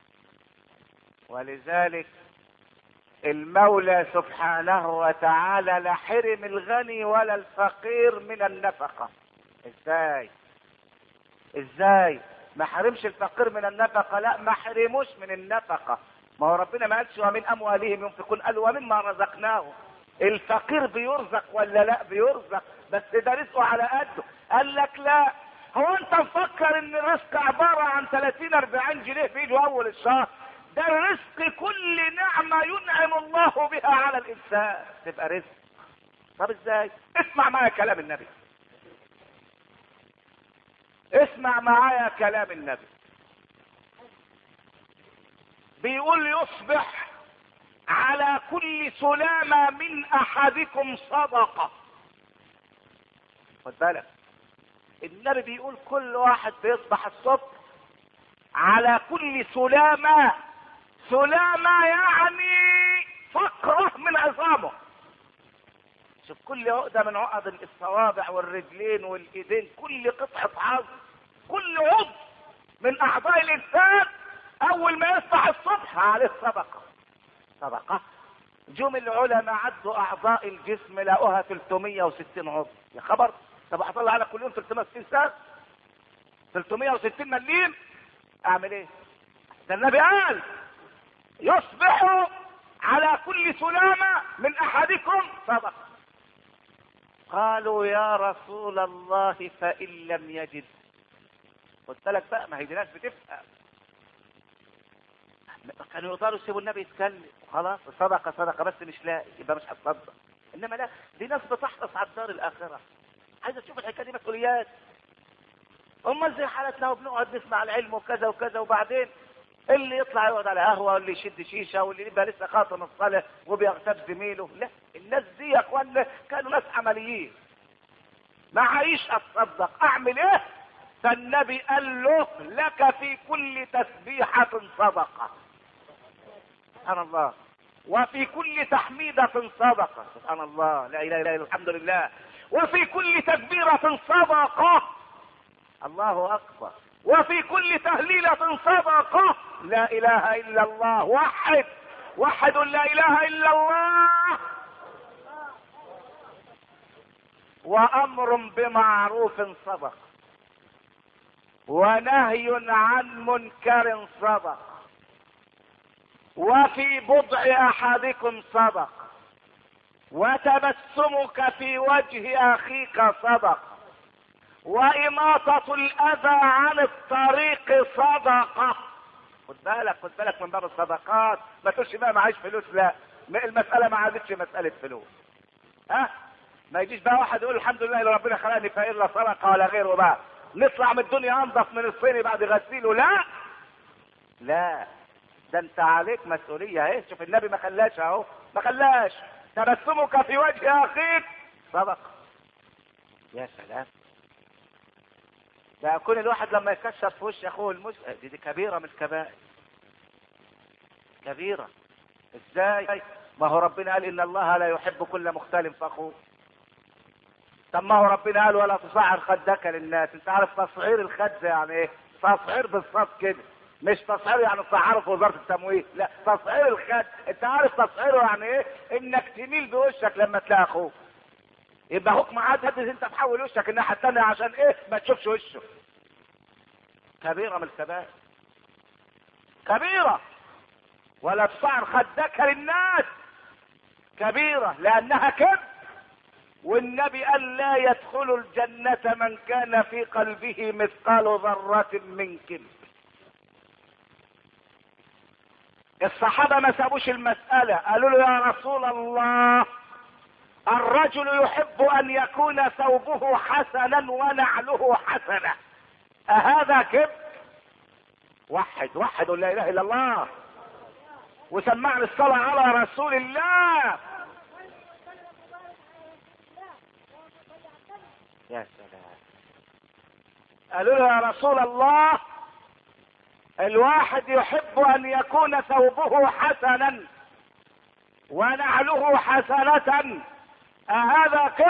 ولذلك المولى سبحانه وتعالى لا حرم الغني ولا الفقير من النفقة. ازاي ازاي ما حرمش الفقير من النفقة؟ لا، ما حرموش من النفقة. ما هو ربنا ما قالش ومن اموالهم ينفقون، قال ومما رزقناهم. الفقير بيرزق ولا لا؟ بيرزق، بس ده رزقه على قده. قال لك لا، هو انت مفكر ان الرزق عبارة عن ثلاثين اربعين جنيه بيجوا اول الشهر؟ ده الرزق كل نعمة ينعم الله بها على الانسان تبقى رزق. طب ازاي؟ اسمع معايا كلام النبي، اسمع معايا كلام النبي. بيقول يصبح على كل سلامة من احدكم صدقة. خد بالك، النبي بيقول كل واحد بيصبح الصبح على كل سلامة. سلامة يعني فقرة من عظامه. شوف كل عقدة من عقد الصوابع والرجلين والايدين، كل قطعة عظم، كل عضو من اعضاء الانسان اول ما يصبح الصبح عليه صدقة. صدقة. جم العلماء عدوا اعضاء الجسم لقوها ثلاثمية وستين عضو. يا خبر، طب هطلع على كل يوم ثلاثمية وستين ساعة، ثلاثمية وستين مليم، اعمل ايه؟ ده النبي قال يصبح على كل سلامة من احدكم صدقة. قالوا يا رسول الله فإن لم يجد. قلت لك بقى، ما هي دي ناس بتفهم. كانوا يقدروا يسيبوا النبي يتكلم وخلاص، صدقة صدقة بس مش لاقي يبقى مش هتصدق. انما لا، دي ناس بتحرص على الدار الاخرة، عايزة تشوف الحكاية دي مسؤوليات. امال زي حالتنا وبنقعد نسمع العلم وكذا وكذا، وبعدين اللي يطلع يقعد على قهوه واللي يشد شيشه واللي يبقى لسه خاطم الصلاه وبيغتاب زميله. لا، الناس دي يا اخوانا كانوا ناس عمليين. معيش اتصدق، اعمل ايه؟ فالنبي قال له لك في كل تسبيحة صدقة، سبحان الله، وفي كل تحميدة صدقة، سبحان الله، لا اله الا الله، الحمد لله، وفي كل تكبيرة صدقة، الله اكبر، وفي كل تهليلة صدقة، لا اله الا الله، وحد وحد لا اله الا الله. وامر بمعروف صدقة، ونهي عن منكر صدقة، وفي بضع احدكم صدقة، وتبسمك في وجه اخيك صدقة، واماطة الاذى عن الطريق صدقة. خد بالك خد بالك من باب الصدقات، ما تقولش بقى معيش فلوس، لا، المسألة ما عادتش مسألة فلوس، ها، ما يجيش بقى واحد يقول الحمد لله اللي ربنا خلقني فقير لا صدقة ولا غيره، بقى نطلع من الدنيا انضف من الصيني بعد غسيله، لا لا، ده انت عليك مسؤولية اهي. شوف النبي ما خلاش اهو، ما خلاش تبسمك في وجه اخيك صدقة. يا سلام، ده يكون الواحد لما يكشف في وش اخوه المسلم، دي, دي كبيرة من الكبائر، كبيرة. ازاي؟ ما هو ربنا قال ان الله لا يحب كل مختال فخور. طب ما هو ربنا قال ولا تصعر خدك للناس. انت عارف تصعير الخد يعني ايه؟ تصعير بالصوت كده، مش تصعير يعني تصعره في وزارة التموين، لا، تصعير الخد. انت عارف تصعيره يعني ايه؟ انك تميل بوشك لما تلاقي اخوك، يبقى حكم عادي انت تحول وشك الناحية التانية عشان ايه؟ ما تشوفش وشه. كبيرة من الكبائر، كبيرة. ولا تصعر خدك للناس، كبيرة لانها كذب. والنبي قال لا يدخل الجنة من كان في قلبه مثقال ذرة من كبر. الصحابة ما سابوش المسألة، قالوا له يا رسول الله الرجل يحب ان يكون ثوبه حسنا ونعله حسنة، أهذا كبر؟ وحد وحد لا اله الا الله، وسمعنا الصلاة على رسول الله. يا سلام. قالوا له يا رسول الله الواحد يحب ان يكون ثوبه حسنا ونعله حسنة، أهذا كبر؟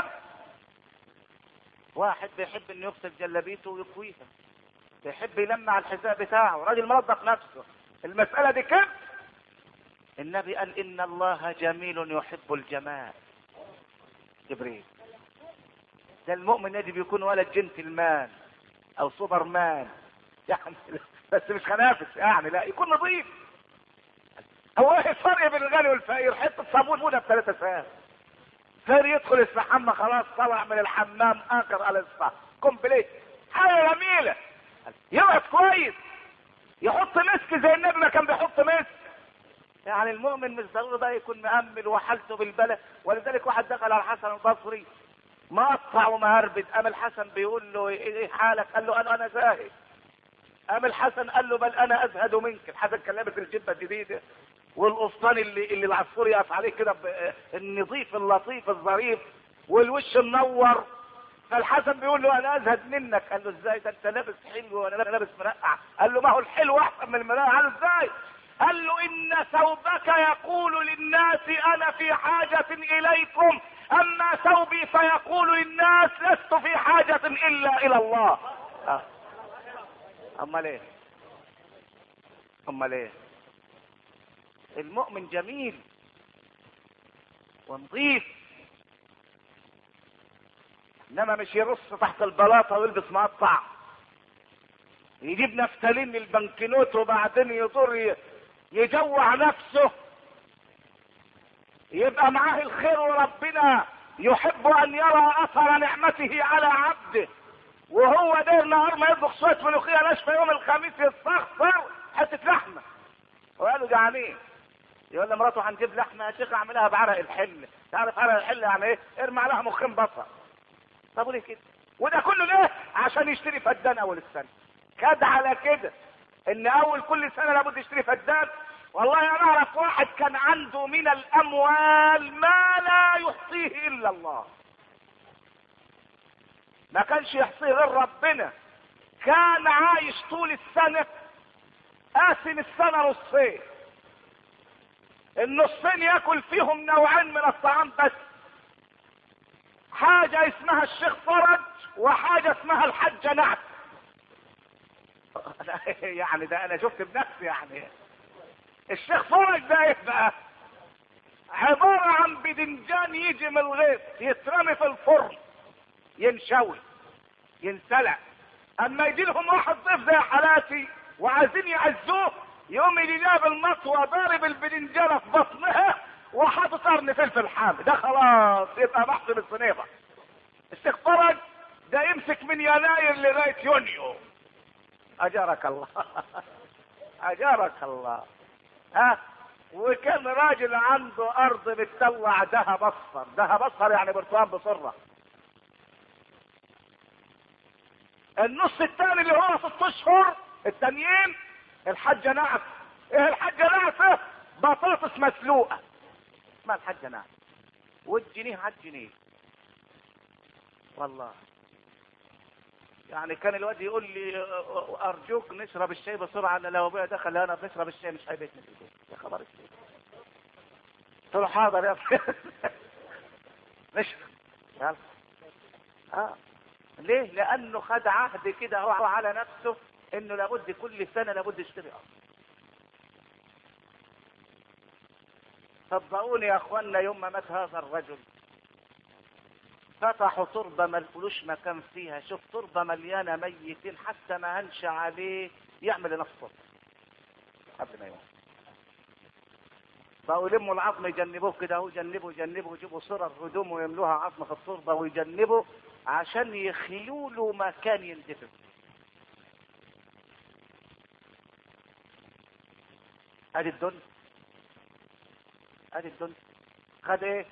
واحد بيحب انه يغسل جلابيته ويكويها، بيحب يلمع الحذاء بتاعه، راجل منظف نفسه، المسألة دي كبر؟ النبي قال ان الله جميل يحب الجمال. جبريل ده المؤمن يجب بيكون ولد جنتلمان او سوبرمان يعني، بس مش خنافس يعني، لا، يكون نظيف. هو ايه الفرق بين الغني والفقير؟ حته صابون موده بثلاثة ساعات. فقير يدخل يستحمى خلاص طلع من الحمام اخر على الصح كومبليت، حاجه جميله، يقعد كويس، يحط مسك زي النبي ما كان بيحط مسك. يعني المؤمن مش ضروري بقى يكون مأمل وحالته بالبلد. ولذلك واحد دخل على الحسن البصري مقطع ومهربد، قام الحسن بيقول له ايه حالك؟ قال له انا انا زاهد. قام الحسن قال له بل انا ازهد منك. الحسن كان لابس الجبه الجديده والقفطان اللي اللي العصفور يقف عليه كده، النظيف اللطيف الظريف والوش منور. فالحسن بيقول له انا ازهد منك. قال له ازاي؟ ده انت لابس حلو وانا لابس مرقع. قال له ما هو الحلو احسن من المرقع. قال له ازاي؟ قال له ان ثوبك يقول للناس انا في حاجة اليكم، اما ثوبي فيقول للناس لست في حاجة الا الى الله. اه امال ايه؟ امال ايه؟ المؤمن جميل ونظيف، انما مش يرص تحت البلاطه ويلبس مقطع، يجيب نفتالين من البنكنوت وبعدين يضر يجوع نفسه، يبقى معاه الخير وربنا يحب ان يرى اثر نعمته على عبده، وهو ده النهار ما يطبخ شويه ملوخيه ناشفه يوم الخميس يستخسر حته لحمه وقالوا جعانين، يقول لمراته هنجيب لحمه يا شيخ اعملها بعرق الحل. تعرف عرق الحل يعني ايه؟ ارمي عليها مخين بصل. طب ليه كده؟ وده كله ليه؟ عشان يشتري فدان اول السنه. كاد على كده ان اول كل سنه لابد يشتري فدان. والله انا اعرف واحد كان عنده من الاموال ما لا يحصيه الا الله، ما كانش يحصيه غير ربنا. كان عايش طول السنة قاسم السنة نصين، النصين ياكل فيهم نوعين من الطعام بس، حاجة اسمها الشيخ فرج وحاجة اسمها الحجة نعت. يعني ده انا شفت بنفسي. يعني الشيخ فرج ده ايه بقى؟ عبارة عن بدنجان يجي من الغيط يترمي في الفرن ينشوي ينسلق، اما يجي لهم واحد ضيف زي حالاتي وعايزين يعزوه يقوم يجي جاب المطوة ضارب البدنجانة في بطنها وحاطط قرن فلفل حامي، ده خلاص يبقى محسن الصنيبة. الشيخ فرج ده يمسك من يناير لغاية يونيو. اجارك الله. اجارك الله. ها، وكان راجل عنده ارض بتطلع دهب اصفر، دهب اصفر يعني برتقال بصره. النص الثاني اللي هو ست اشهر التانيين الحاجة نعف. ايه الحاجة نعفة؟ بطاطس مسلوقة اسمها الحاجة نعف، والجنيه على الجنيه والله. يعني كان الواد يقول لي ارجوك نشرب الشاي بسرعه، انا لو ابويا دخل انا بنشرب الشاي مش هيبيتنا في البيت. يا خبر اسود. قلت له حاضر يا ابني. نشرب يلا. اه ليه؟ لانه خد عهد كده هو على نفسه انه لابد كل سنه لابد يشتري ارض. صدقوني يا اخوانا يوم ما مات هذا الرجل فتحوا تربة ما لقولوش مكان فيها. شوف تربة مليانة ميتين حتى ما هنش عليه يعمل لنفسه قبل ما يموت. بقوا يلموا العظم يجنبوه كده، هو يجنبوا يجنبوا يجيبوا صورة هدوم ويملوها عظم في التربة ويجنبوا عشان يخلوا له مكان يندفن. ادي الدنيا، ادي الدنيا. خد ايه؟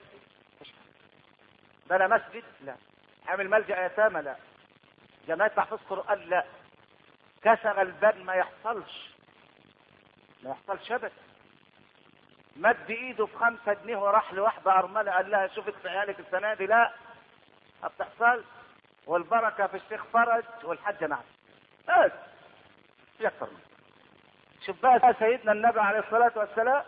بلا مسجد؟ لا. عامل ملجأ يتامى؟ لا. جمعية تحفيظ قرآن؟ لا. كسر الباب؟ ما يحصلش، ما يحصلش ابدا. مد ايده في خمسة جنيه وراح لواحدة ارملة قال لها شوفت في عيالك السنة دي؟ لا ما بتحصلش. والبركة في الشيخ فرج والحاجة نعم. بس في اكتر منه. شوف بقى سيدنا النبي عليه الصلاة والسلام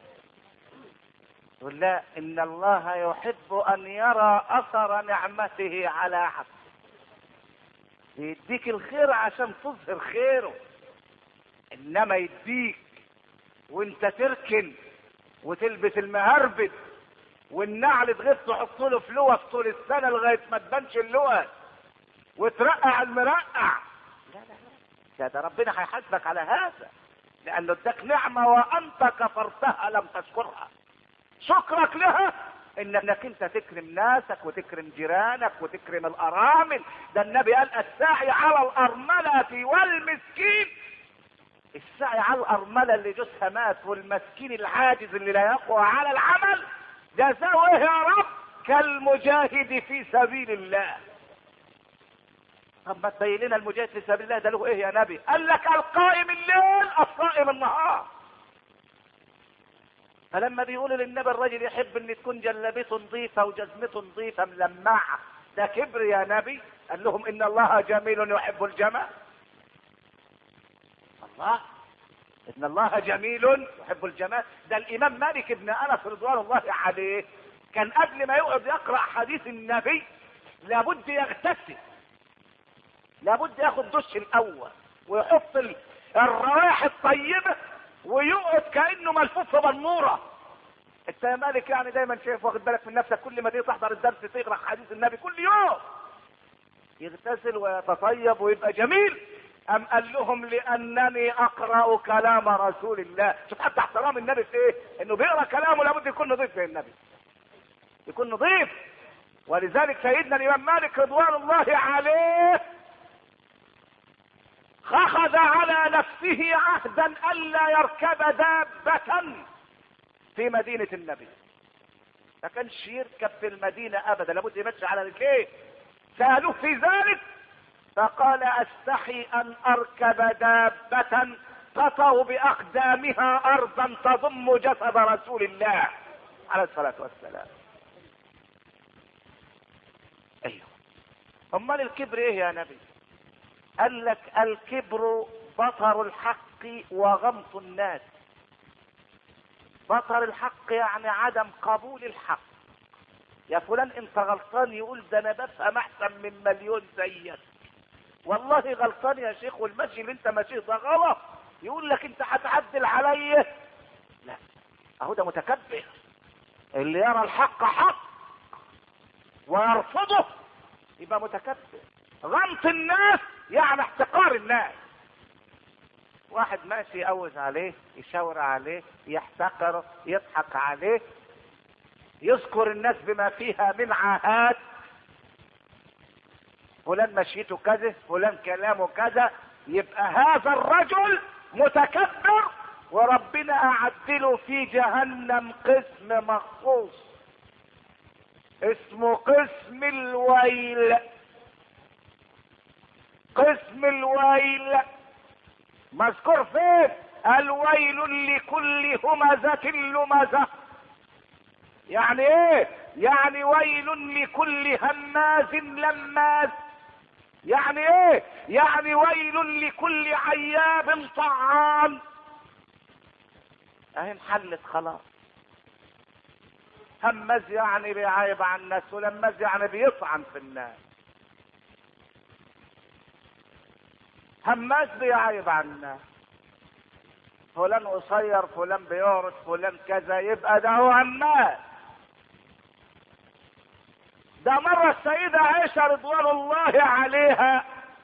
يقول لا ان الله يحب ان يرى اثر نعمته على عبده. يديك الخير عشان تظهر خيره، انما يديك وانت تركن وتلبس المهربد والنعل تغيب تحط له فلوس طول السنه لغايه ما تبانش اللوز وترقع المرقع. لا لا لا، ده ربنا هيحاسبك على هذا لانه اداك نعمه وانت كفرتها لم تشكرها. شكرك لها انك انت تكرم ناسك وتكرم جيرانك وتكرم الارامل. ده النبي قال الساعي على الارمله والمسكين. الساعي على الارمله اللي جوزها مات والمسكين العاجز اللي لا يقوى على العمل جزاؤه ايه يا رب؟ كالمجاهد في سبيل الله. طب ما تبين لنا المجاهد في سبيل الله ده له ايه يا نبي؟ قال لك القائم الليل الصائم النهار. فلما بيقولوا للنبي الرجل يحب ان تكون جلبته نظيفه وجزمته نظيفه ملمعه ده كبر يا نبي؟ قال لهم ان الله جميل يحب الجمال. الله، ان الله جميل يحب الجمال. ده الامام مالك بن انس رضوان الله عليه كان قبل ما يقعد يقرا حديث النبي لابد يغتسل، لابد ياخد دش الاول ويحط الروائح الطيبه ويقعد كانه ملفوف في بنوره. انت يا مالك يعني دايما شايف واخد بالك من نفسك، كل ما تيجي تحضر الدرس تقرا حديث النبي كل يوم. يغتسل ويتطيب ويبقى جميل. ام قال لهم لانني اقرا كلام رسول الله. شوف حتى احترام النبي في ايه؟ انه بيقرا كلامه لابد يكون نظيف زي النبي، يكون نظيف. ولذلك سيدنا الامام مالك رضوان الله عليه اخذ على نفسه عهدا الا يركب دابة في مدينة النبي. ما كانش يركب في المدينة ابدا، لابد يمشي على رجليه. سألوه في ذلك فقال استحي ان اركب دابة تطأ باقدامها ارضا تضم جسد رسول الله عليه الصلاة والسلام. ايوه، امال الكبر ايه يا نبي؟ قال لك الكبر بطر الحق وغمط الناس. بطر الحق يعني عدم قبول الحق. يا فلان انت غلطان، يقول ده انا بفهم احسن من مليون زيك. والله غلطان يا شيخ، والمشي اللي انت ماشيه ده غلط. يقول لك انت هتعدل عليا. لا، اهو ده متكبر. اللي يرى الحق حق ويرفضه يبقى متكبر. غمط الناس يعني احتقار الناس. واحد ماشي يقوز عليه، يشاور عليه، يحتقره، يضحك عليه، يذكر الناس بما فيها من عاهات. فلان مشيته كذا، فلان كلامه كذا. يبقى هذا الرجل متكبر، وربنا اعدله في جهنم قسم مخصوص اسمه قسم الويل. قسم الويل مذكور فين؟ الويل لكل همزة لمزة. يعني ايه؟ يعني ويل لكل هماز لماز. يعني ايه؟ يعني ويل لكل عياب طعان. اهي انحلت خلاص. هماز يعني بيعايب على الناس، ولماز يعني بيطعن في الناس. هماز بيعايب على الناس، فلان قصير، فلان بيعرض، فلان كذا، يبقى ده هو هماز. ده مرة السيدة عائشة رضوان الله عليها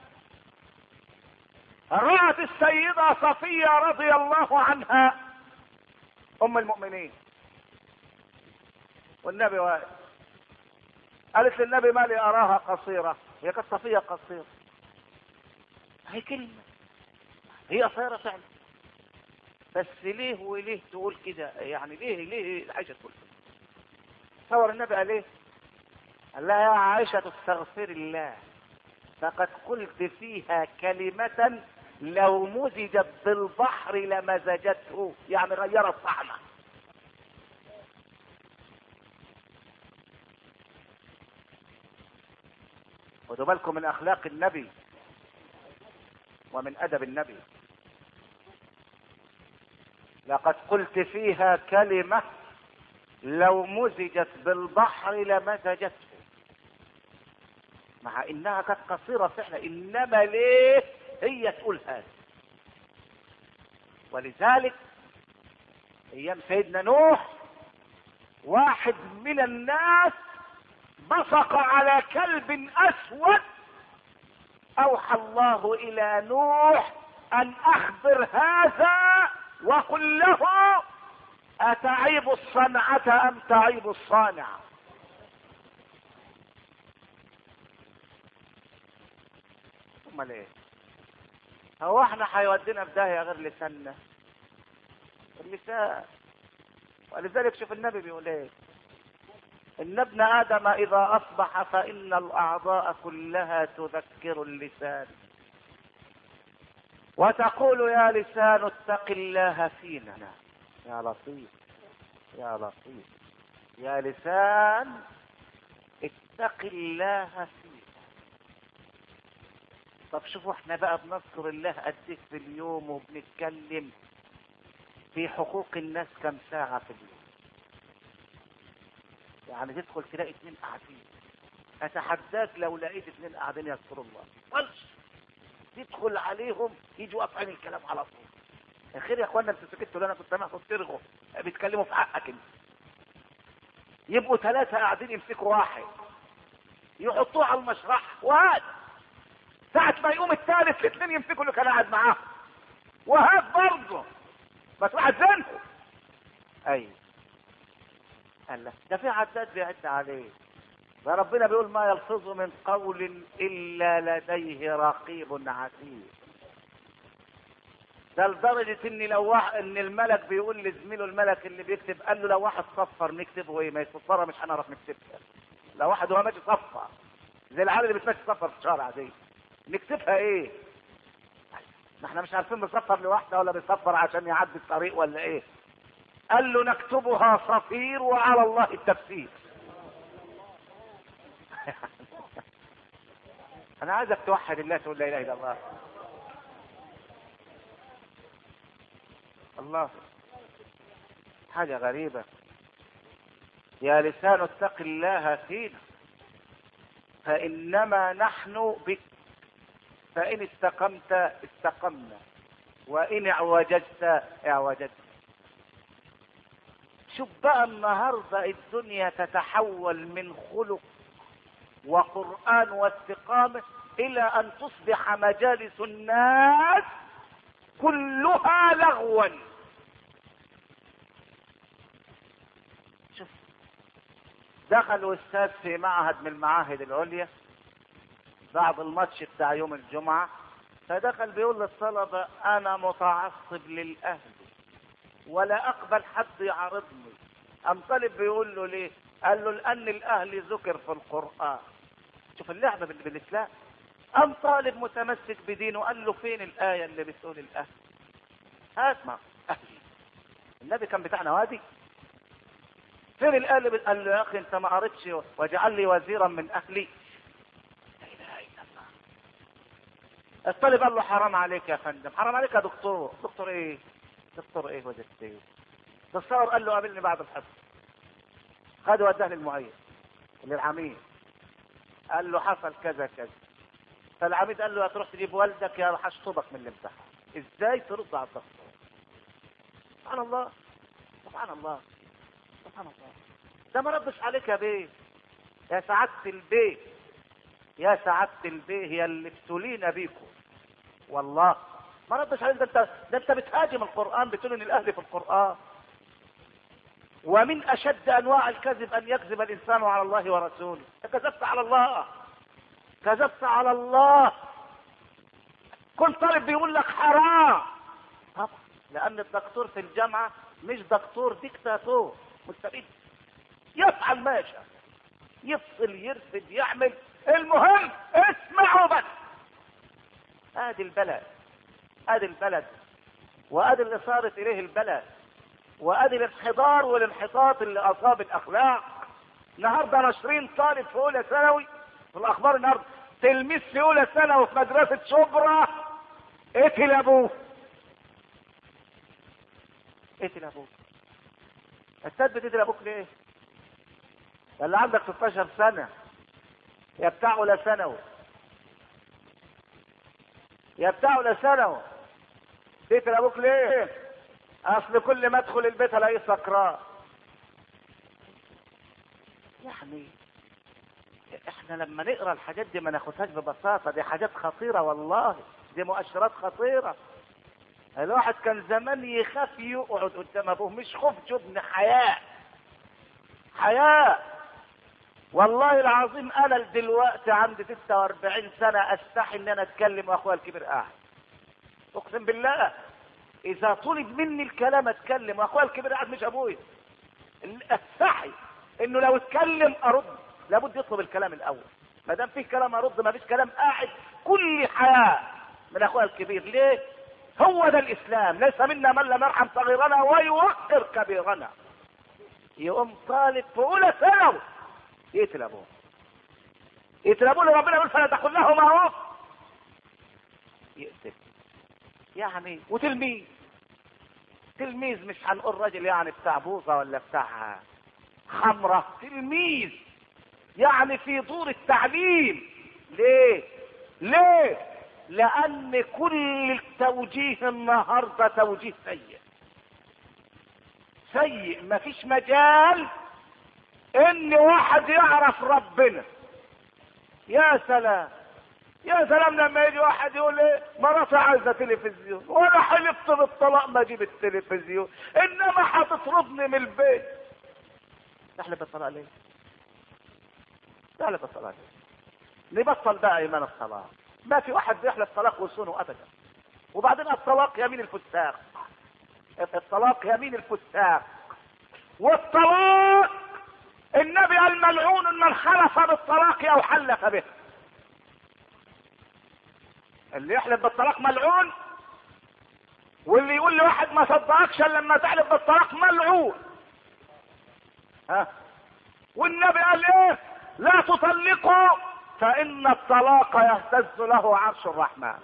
رأت السيدة صفية رضي الله عنها ام المؤمنين والنبي واقف. قالت للنبي: ما لي اراها قصيرة. هي كانت صفية قصيرة. هي كلمة، هي قصيرة فعلا، بس ليه وليه تقول كده؟ يعني ليه ليه عائشة تقول كده؟ تصور النبي قال ايه؟ قال لها: يا عائشة استغفر الله، فقد قلت فيها كلمة لو مزجت بالبحر لمزجته، يعني غيرت طعمه. خدوا بالكم من اخلاق النبي ومن ادب النبي. لقد قلت فيها كلمة لو مزجت بالبحر لمزجته، مع انها كانت قصيرة فعلا، انما ليه هي تقول هذا؟ ولذلك ايام سيدنا نوح واحد من الناس بصق على كلب اسود، اوحى الله الى نوح ان اخبر هذا وقل له: اتعيب الصنعة ام تعيب الصانع؟ امال ايه؟ هو احنا هيودينا في داهية غير لساننا؟ اللسان. ولذلك شوف النبي بيقول ايه: ان ابن ادم اذا اصبح فان الاعضاء كلها تذكر اللسان، وتقول: يا لسان اتق الله فينا. يا لطيف يا لطيف، يا لسان اتق الله فينا. طب شوفوا احنا بقى بنذكر الله قد ايه في اليوم، وبنتكلم في حقوق الناس كم ساعة في اليوم؟ يعني تدخل تلاقي اتنين قاعدين، اتحداك لو لقيت اتنين قاعدين يذكروا الله قلش تدخل عليهم يجوا قاطعين الكلام على طول. يا خير يا اخوانا، انتوا سكتوا لنا كنت سامعكم بترغوا بيتكلموا في حقك انت. يبقوا ثلاثة قاعدين يمسكوا واحد يحطوه على المشرح، وهات ساعة ما يقوم الثالث الاثنين يمسكوا اللي كان قاعد معاه، وهات برضه بس واحد زنكم. ايوه قال لك ده في عداد بيعد عليه. ده ربنا بيقول: ما يلفظ من قول الا لديه رقيب عتيد. ده لدرجة ان لو واحد ان الملك بيقول لزميله الملك اللي بيكتب، قال له: لو واحد صفر نكتبه ايه؟ ما يصفرها مش هنعرف نكتبها. لو واحد هو ماشي صفر زي العيال اللي بتمشي صفر في الشارع دي، نكتبها ايه؟ ما احنا مش عارفين بيصفر لوحده ولا بيصفر عشان يعدي الطريق ولا ايه؟ قال له: نكتبها صفير وعلى الله التفسير. انا عايزك توحد الله، تقول لا اله الا الله. الله، حاجة غريبة. يا لسان اتق الله فينا، فإنما نحن بك، فإن استقمت استقمنا، وإن اعوججت اعوججت. شوف بقى النهاردة الدنيا تتحول من خلق وقرآن واستقامة إلى أن تصبح مجالس الناس كلها لغوا. شوف، دخلوا أستاذ في معهد من المعاهد العليا بعد الماتش بتاع يوم الجمعة، فدخل بيقول للطلبة أنا متعصب للأهل ولا أقبل حد يعارضني. أم طالب بيقول له ليه؟ قال له لأن الأهل ذكر في القرآن. شوف اللعبة بالإسلام. أم طالب متمسك بدينه قال له فين الآية اللي بتقول الأهل؟ اسمع، أهلي النبي كان بتاعنا وادي، فين الآية اللي بت... قال له يا أخي أنت ما قريتش واجعل لي وزيرا من أهلي. لا إله إلا الله. الطالب قال له حرام عليك يا فندم، حرام عليك يا دكتور. دكتور إيه؟ دكتور إيه وجدت إيه؟ تصور قال له قابلني بعد الحصة، خده وداه للمعيد للعميد، قال له حصل كذا كذا. فالعميد قال له هتروح تجيب والدك يا هشطبك من الامتحان. ازاي ترد على الدكتور؟ سبحان الله سبحان الله سبحان الله. ده ما ردش عليك يا بيه، يا سعادة البيه، يا سعادة البيه، هي اللي ابتلينا بيكم والله. ما ردش عليك. ده انت ده انت بتهاجم القرآن، بتقول ان الاهل في القرآن. ومن اشد انواع الكذب ان يكذب الانسان على الله ورسوله. كذبت على الله، كذبت على الله. كل طالب بيقول لك حرام طبعا، لان الدكتور في الجامعة مش دكتور ديكتاتور مستبد، يفعل ما يشاء، يفصل يرفد يعمل، المهم اسمعوا بس. ادي البلد، ادي البلد، وادي اللي صارت اليه البلد، وادي الانحدار والانحطاط اللي اصاب الاخلاق. النهارده ناشرين طالب في اولى ثانوي في الاخبار النهارده، تلميذ في اولى ثانوي في مدرسه شبرا قتل ابوه. قتل ابوه. استاذ بتقتل ابوك ليه؟ اللي عندك ستاشر سنه يا بتاع اولى ثانوي، يا بتاع اولى ثانوي، تقتل ابوك ليه؟ اصل كل ما ادخل البيت الاقيه سكران. يعني احنا لما نقرا الحاجات دي ما ناخدهاش ببساطه، دي حاجات خطيره والله، دي مؤشرات خطيره. الواحد كان زمان يخاف يقعد قدام ابوه، مش خوف جبن، حياء حياء. والله العظيم انا دلوقتي عندي ستة واربعين سنه استحي ان انا اتكلم واخويا الكبير قاعد، اقسم بالله. اذا طلب مني الكلام اتكلم واخويا الكبير قاعد مش ابويا، استحي انه لو اتكلم ارد، لابد يطلب الكلام الاول. ما دام فيه كلام ارد، ما فيش كلام قاعد. كل حياء من اخويا الكبير. ليه؟ هو ده الاسلام. ليس منا من لم يرحم صغيرنا ويوقر كبيرنا. يقوم طالب في اولى ثانوي يقتل ابوه، يقتل ابوه اللي ربنا يقول فلا تقل لهما اف، يقتل يعني. وتلميذ، تلميذ مش هنقول راجل يعني بتاع بوظه ولا بتاع خمره، تلميذ يعني في دور التعليم. ليه؟ ليه؟ لان كل التوجيه النهارده توجيه سيء سيء. مفيش مجال ان واحد يعرف ربنا. يا سلام يا سلام لما يجي واحد يقول ايه مراتي عايزه تلفزيون، وانا حلفت بالطلاق ما اجيب التلفزيون، انما هتطردني من البيت. تحلف بالطلاق ليه؟ تحلف بالطلاق ليه؟ نبطل بقى ايمان الطلاق. ما في واحد بيحلف طلاق وصونه ابدا. وبعدين الطلاق يمين الفساق، الطلاق يمين الفساق. والطلاق النبي قال ملعون من حلف بالطلاق او حلف به. اللي يحلف بالطلاق ملعون، واللي يقول لواحد ما صدقكش لما تحلف بالطلاق ملعون. ها؟ والنبي قال ايه؟ لا تطلقوا فإن الطلاق يهتز له عرش الرحمن.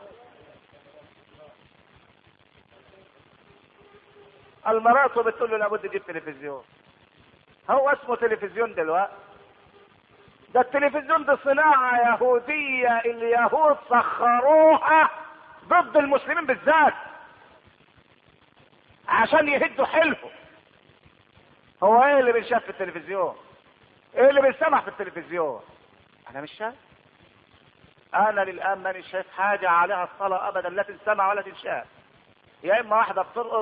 المرأة بتقول له لابد تجيب تلفزيون. هو اسمه تلفزيون دلوقتي؟ ده التلفزيون دي صناعة يهودية، اليهود سخروها ضد المسلمين بالذات عشان يهدوا حلفه. هو ايه اللي بنشاف في التلفزيون؟ ايه اللي بنسمع في التلفزيون؟ انا مش شايف. انا للان ماني شايف حاجة عليها الصلاة ابدا، لا تنسمع ولا تنشاف. يا اما واحدة بترقص،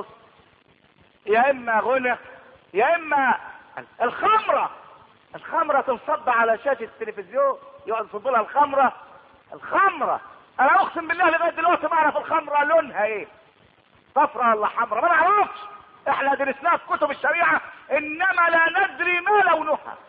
يا اما غنى، يا اما الخمرة. الخمرة تنصب على شاشة التلفزيون، يقعد يصب لها الخمرة. الخمرة انا اقسم بالله لغاية دلوقتي ما اعرف الخمرة لونها ايه، صفرة ولا حمرا، ما نعرفش. احنا درسناها في كتب الشريعة انما لا ندري ما لونها.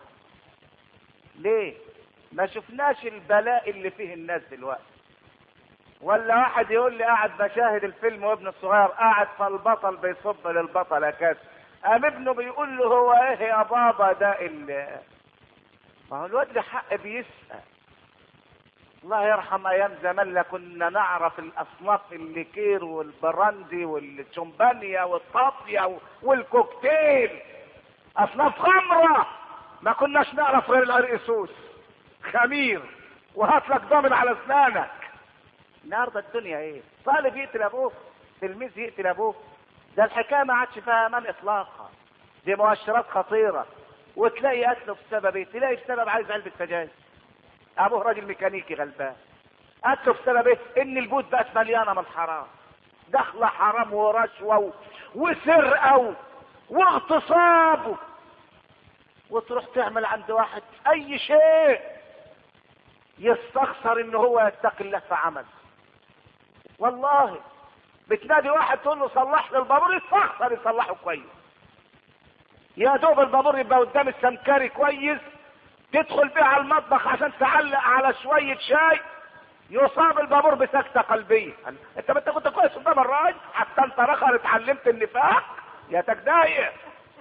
ليه؟ ما شفناش البلاء اللي فيه الناس دلوقتي. ولا واحد يقول لي قاعد بشاهد الفيلم وابن الصغير قاعد فالبطل بيصب للبطل كاس، قام ابنه بيقول له هو ايه يا بابا ده اللي... ما هو الواد له حق بيسأل. الله يرحم ايام زمان لا كنا نعرف الاصناف الليكير والبراندي والشمبانيا والطافية والكوكتيل، اصناف خمرة ما كناش نعرف غير العرقسوس خمير وهات لك ضامن على اسنانك. النهارده الدنيا ايه؟ طالب يقتل ابوه، تلميذ يقتل ابوه. ده الحكايه ما عادش فيها امان اطلاقا، دي مؤشرات خطيره. وتلاقي قتله بسبب ايه؟ تلاقي بسبب عايز علبه سجاير. ابوه راجل ميكانيكي غلبان، قتله بسبب ايه؟ ان البيوت بقت مليانه من الحرام، دخله حرام ورشوه وسرقه واغتصاب، وتروح تعمل عند واحد اي شيء يستخسر ان هو يتقي الله في عمل. والله بتنادي واحد تقول له صلح لي البابور، يستخسر يصلحه كويس. يا دوب البابور يبقى قدام السمكري كويس، تدخل بيه على المطبخ عشان تعلق على شويه شاي، يصاب البابور بسكته قلبيه. انت ما انت كنت كويس قدام الراجل حتى انت رخر اتعلمت النفاق يا تجداير.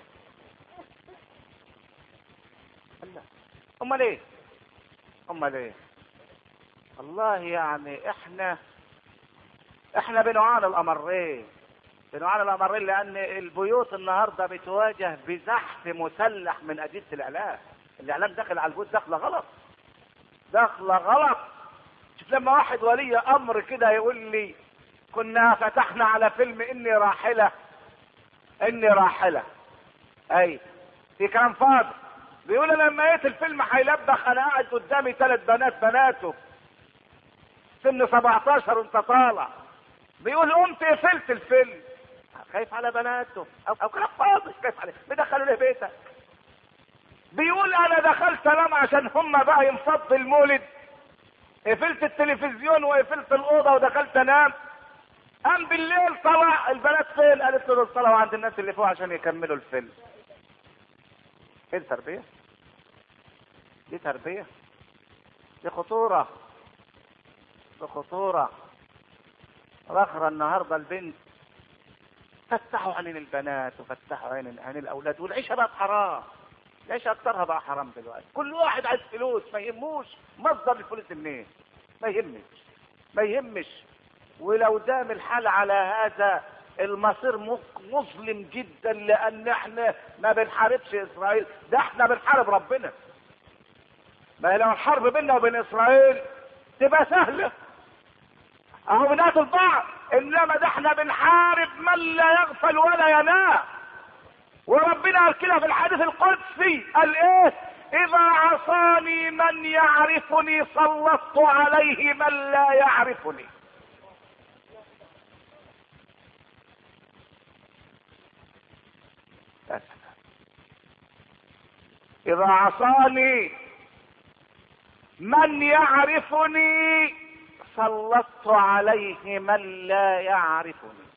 امال ايه؟ امال ايه؟ والله يعني احنا احنا بنعاني الامرين، بنعاني الامرين لان البيوت النهارده بتواجه بزحف مسلح من اجهزه الاعلام. الاعلام داخل على البيوت داخله غلط، داخله غلط. شوف لما واحد ولي امر كده يقول لي كنا فتحنا على فيلم اني راحله، اني راحله، اي في كلام فاضي. بيقول انا لما لقيت الفيلم هيلبخ انا قاعد قدامي ثلاث بنات بناته سن سبعتاشر وانت طالع، بيقول قمت قفلت الفيلم. خايف على بناته او, أو كلام فاضي، خايف عليه بدخلوا له بيتك. بيقول انا دخلت انام عشان هم بقى ينفض المولد، قفلت التلفزيون وقفلت الاوضه ودخلت انام. قام بالليل طلع البنات فين؟ قالت له دول طلعوا عند الناس اللي فوق عشان يكملوا الفيلم. ايه التربيه دي؟ تربيه دي خطوره، دي خطوره. الاخرى النهارده البنت فتحوا عين البنات وفتحوا عين عين الاولاد، والعيشه بقت حرام. العيشه اكثرها بقى حرام دلوقتي، كل واحد عايز فلوس، ما يهموش مصدر الفلوس منين، ما يهمش ما يهمش. ولو دام الحال على هذا المصير مظلم جدا، لان احنا ما بنحاربش اسرائيل، ده احنا بنحارب ربنا. ما لو الحرب بيننا وبين اسرائيل تبقى سهله، اهو بنقتل بعض، انما ده احنا بنحارب من لا يغفل ولا ينام. وربنا قال كده في الحديث القدسي، قال ايه؟ اذا عصاني من يعرفني سلطت عليه من لا يعرفني. اذا عصاني من يعرفني سلطت عليه من لا يعرفني.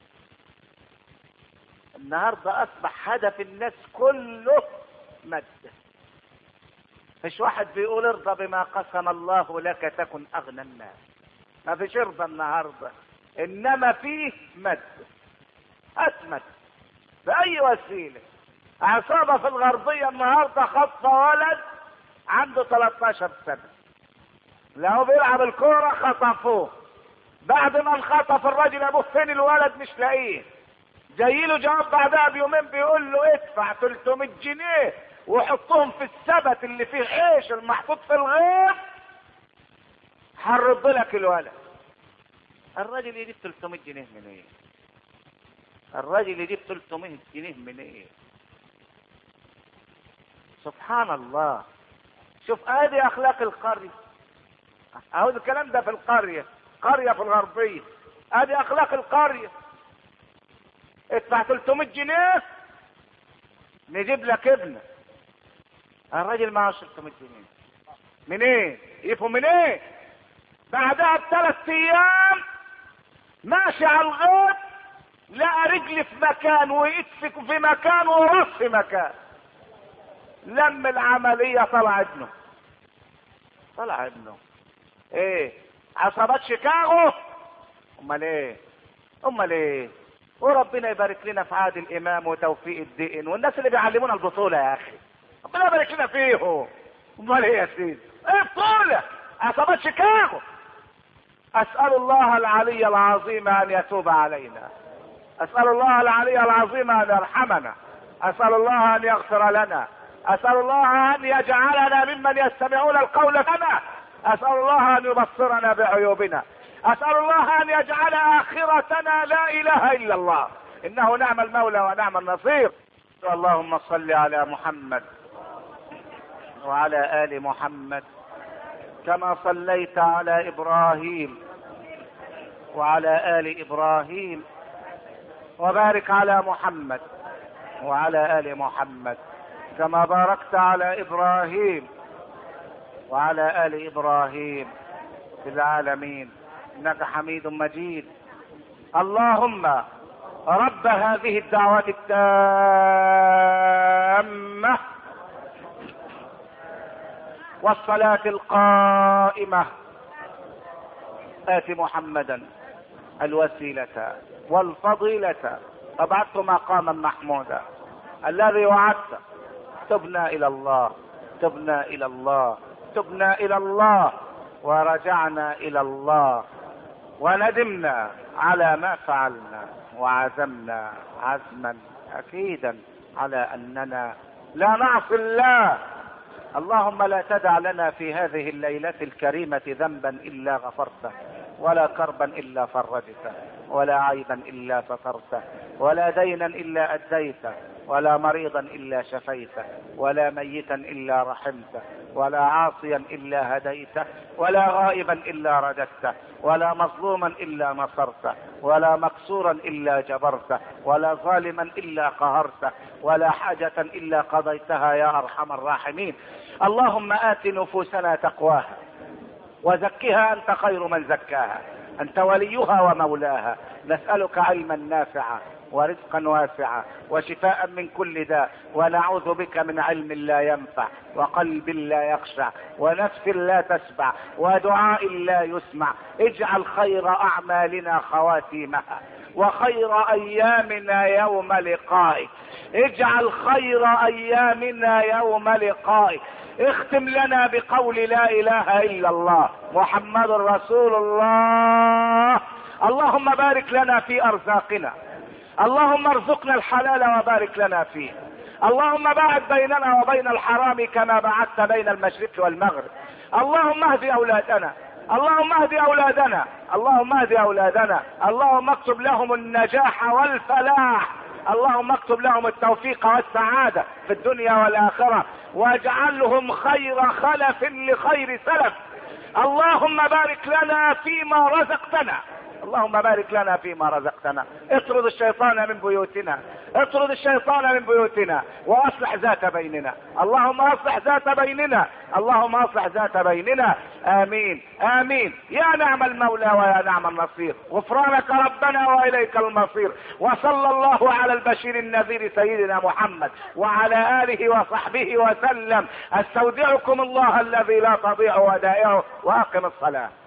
النهارده اصبح هدف الناس كله مادة. مش واحد بيقول ارضى بما قسم الله لك تكن اغنى الناس، ما فيش ارضى النهارده، انما فيه مادة. اسمد باي وسيله. عصابه في الغربيه النهارده خطفه ولد عنده ثلاثة عشر سنة، لو بيلعب الكورة خطفوه، بعد ما انخطف الراجل ابوه فين الولد مش لاقيه، جاي له جواب بعدها بيومين بيقول له ادفع ثلاثمية جنيه وحطهم في السبت اللي فيه عيش المحطوط في الغيط هرد لك الولد. الراجل يجيب ثلاثمية جنيه من ايه؟ الراجل يجيب ثلاثمية جنيه من ايه؟ سبحان الله. شوف ادي اخلاق القرية اهو، الكلام ده في القرية، قرية في الغربية، ادي اخلاق القرية. ادفع ثلاثمية جنيه نجيب لك ابنك. الراجل معه ثلاثمية جنيه من ايه؟ يفهم من ايه؟ بعدها بثلاث ايام ماشي على الغيط لقى رجل في مكان وايد في مكان وراس في مكان. لم العملية طلع ابنه، طلع ابنه. ايه عصابات شيكاغو؟ امال ايه؟ امال ايه؟ وربنا يبارك لنا في عادل امام وتوفيق الدقن والناس اللي بيعلمونا البطولة يا اخي، ربنا يبارك لنا فيهم. امال ايه يا سيدي؟ ايه بطولة؟ عصابات شيكاغو. اسأل الله العلي العظيم ان يتوب علينا، اسأل الله العلي العظيم ان يرحمنا، اسأل الله ان يغفر لنا، اسأل الله ان يجعلنا ممن يستمعون القول لنا، اسأل الله ان يبصرنا بعيوبنا، اسأل الله ان يجعل اخرتنا لا اله الا الله، انه نعم المولى ونعم النصير. اللهم صل على محمد وعلى ال محمد كما صليت على ابراهيم وعلى ال ابراهيم، وبارك على محمد وعلى ال محمد كما باركت على ابراهيم وعلى ال ابراهيم في العالمين انك حميد مجيد. اللهم رب هذه الدعوة التامة والصلاة القائمة آت محمدا الوسيلة والفضيلة وابعثه مقاما محمودا الذي وعدت. تبنا الى الله، تبنا الى الله، تبنا الى الله، ورجعنا الى الله، وندمنا على ما فعلنا، وعزمنا عزما اكيدا على اننا لا نعصي الله. اللهم لا تدع لنا في هذه الليلة الكريمة ذنبا الا غفرته، ولا كربا الا فرجته، ولا عيبا الا سترته، ولا دينا الا اديته، ولا مريضا الا شفيته، ولا ميتا الا رحمته، ولا عاصيا الا هديته، ولا غائبا الا رددته، ولا مظلوما الا نصرته، ولا مكسورا الا جبرته، ولا ظالما الا قهرته، ولا حاجة الا قضيتها يا ارحم الراحمين. اللهم آت نفوسنا تقواها وزكها انت خير من زكاها، انت وليها ومولاها. نسألك علما نافعا ورزقا واسعا وشفاء من كل داء، ونعوذ بك من علم لا ينفع وقلب لا يخشع ونفس لا تشبع ودعاء لا يسمع. اجعل خير اعمالنا خواتيمها وخير ايامنا يوم لقائك، اجعل خير ايامنا يوم لقائك. اختم لنا بقول لا اله الا الله محمد رسول الله. اللهم بارك لنا في ارزاقنا، اللهم ارزقنا الحلال وبارك لنا فيه، اللهم باعد بيننا وبين الحرام كما باعدت بين المشرق والمغرب. اللهم اهد اولادنا، اللهم اهد اولادنا، اللهم اهد اولادنا، اللهم اكتب لهم النجاح والفلاح، اللهم اكتب لهم التوفيق والسعادة في الدنيا والآخرة، واجعلهم خير خلف لخير سلف. اللهم بارك لنا فيما رزقتنا، اللهم بارك لنا فيما رزقتنا. اطرد الشيطان من بيوتنا، اطرد الشيطان من بيوتنا، واصلح ذات بيننا. اللهم اصلح ذات بيننا، اللهم اصلح ذات بيننا. امين امين. يا نعم المولى ويا نعم النصير. غفرانك ربنا واليك المصير. وصلى الله على البشير النذير سيدنا محمد وعلى اله وصحبه وسلم. استودعكم الله الذي لا تضيع ودائعه، واقم الصلاة.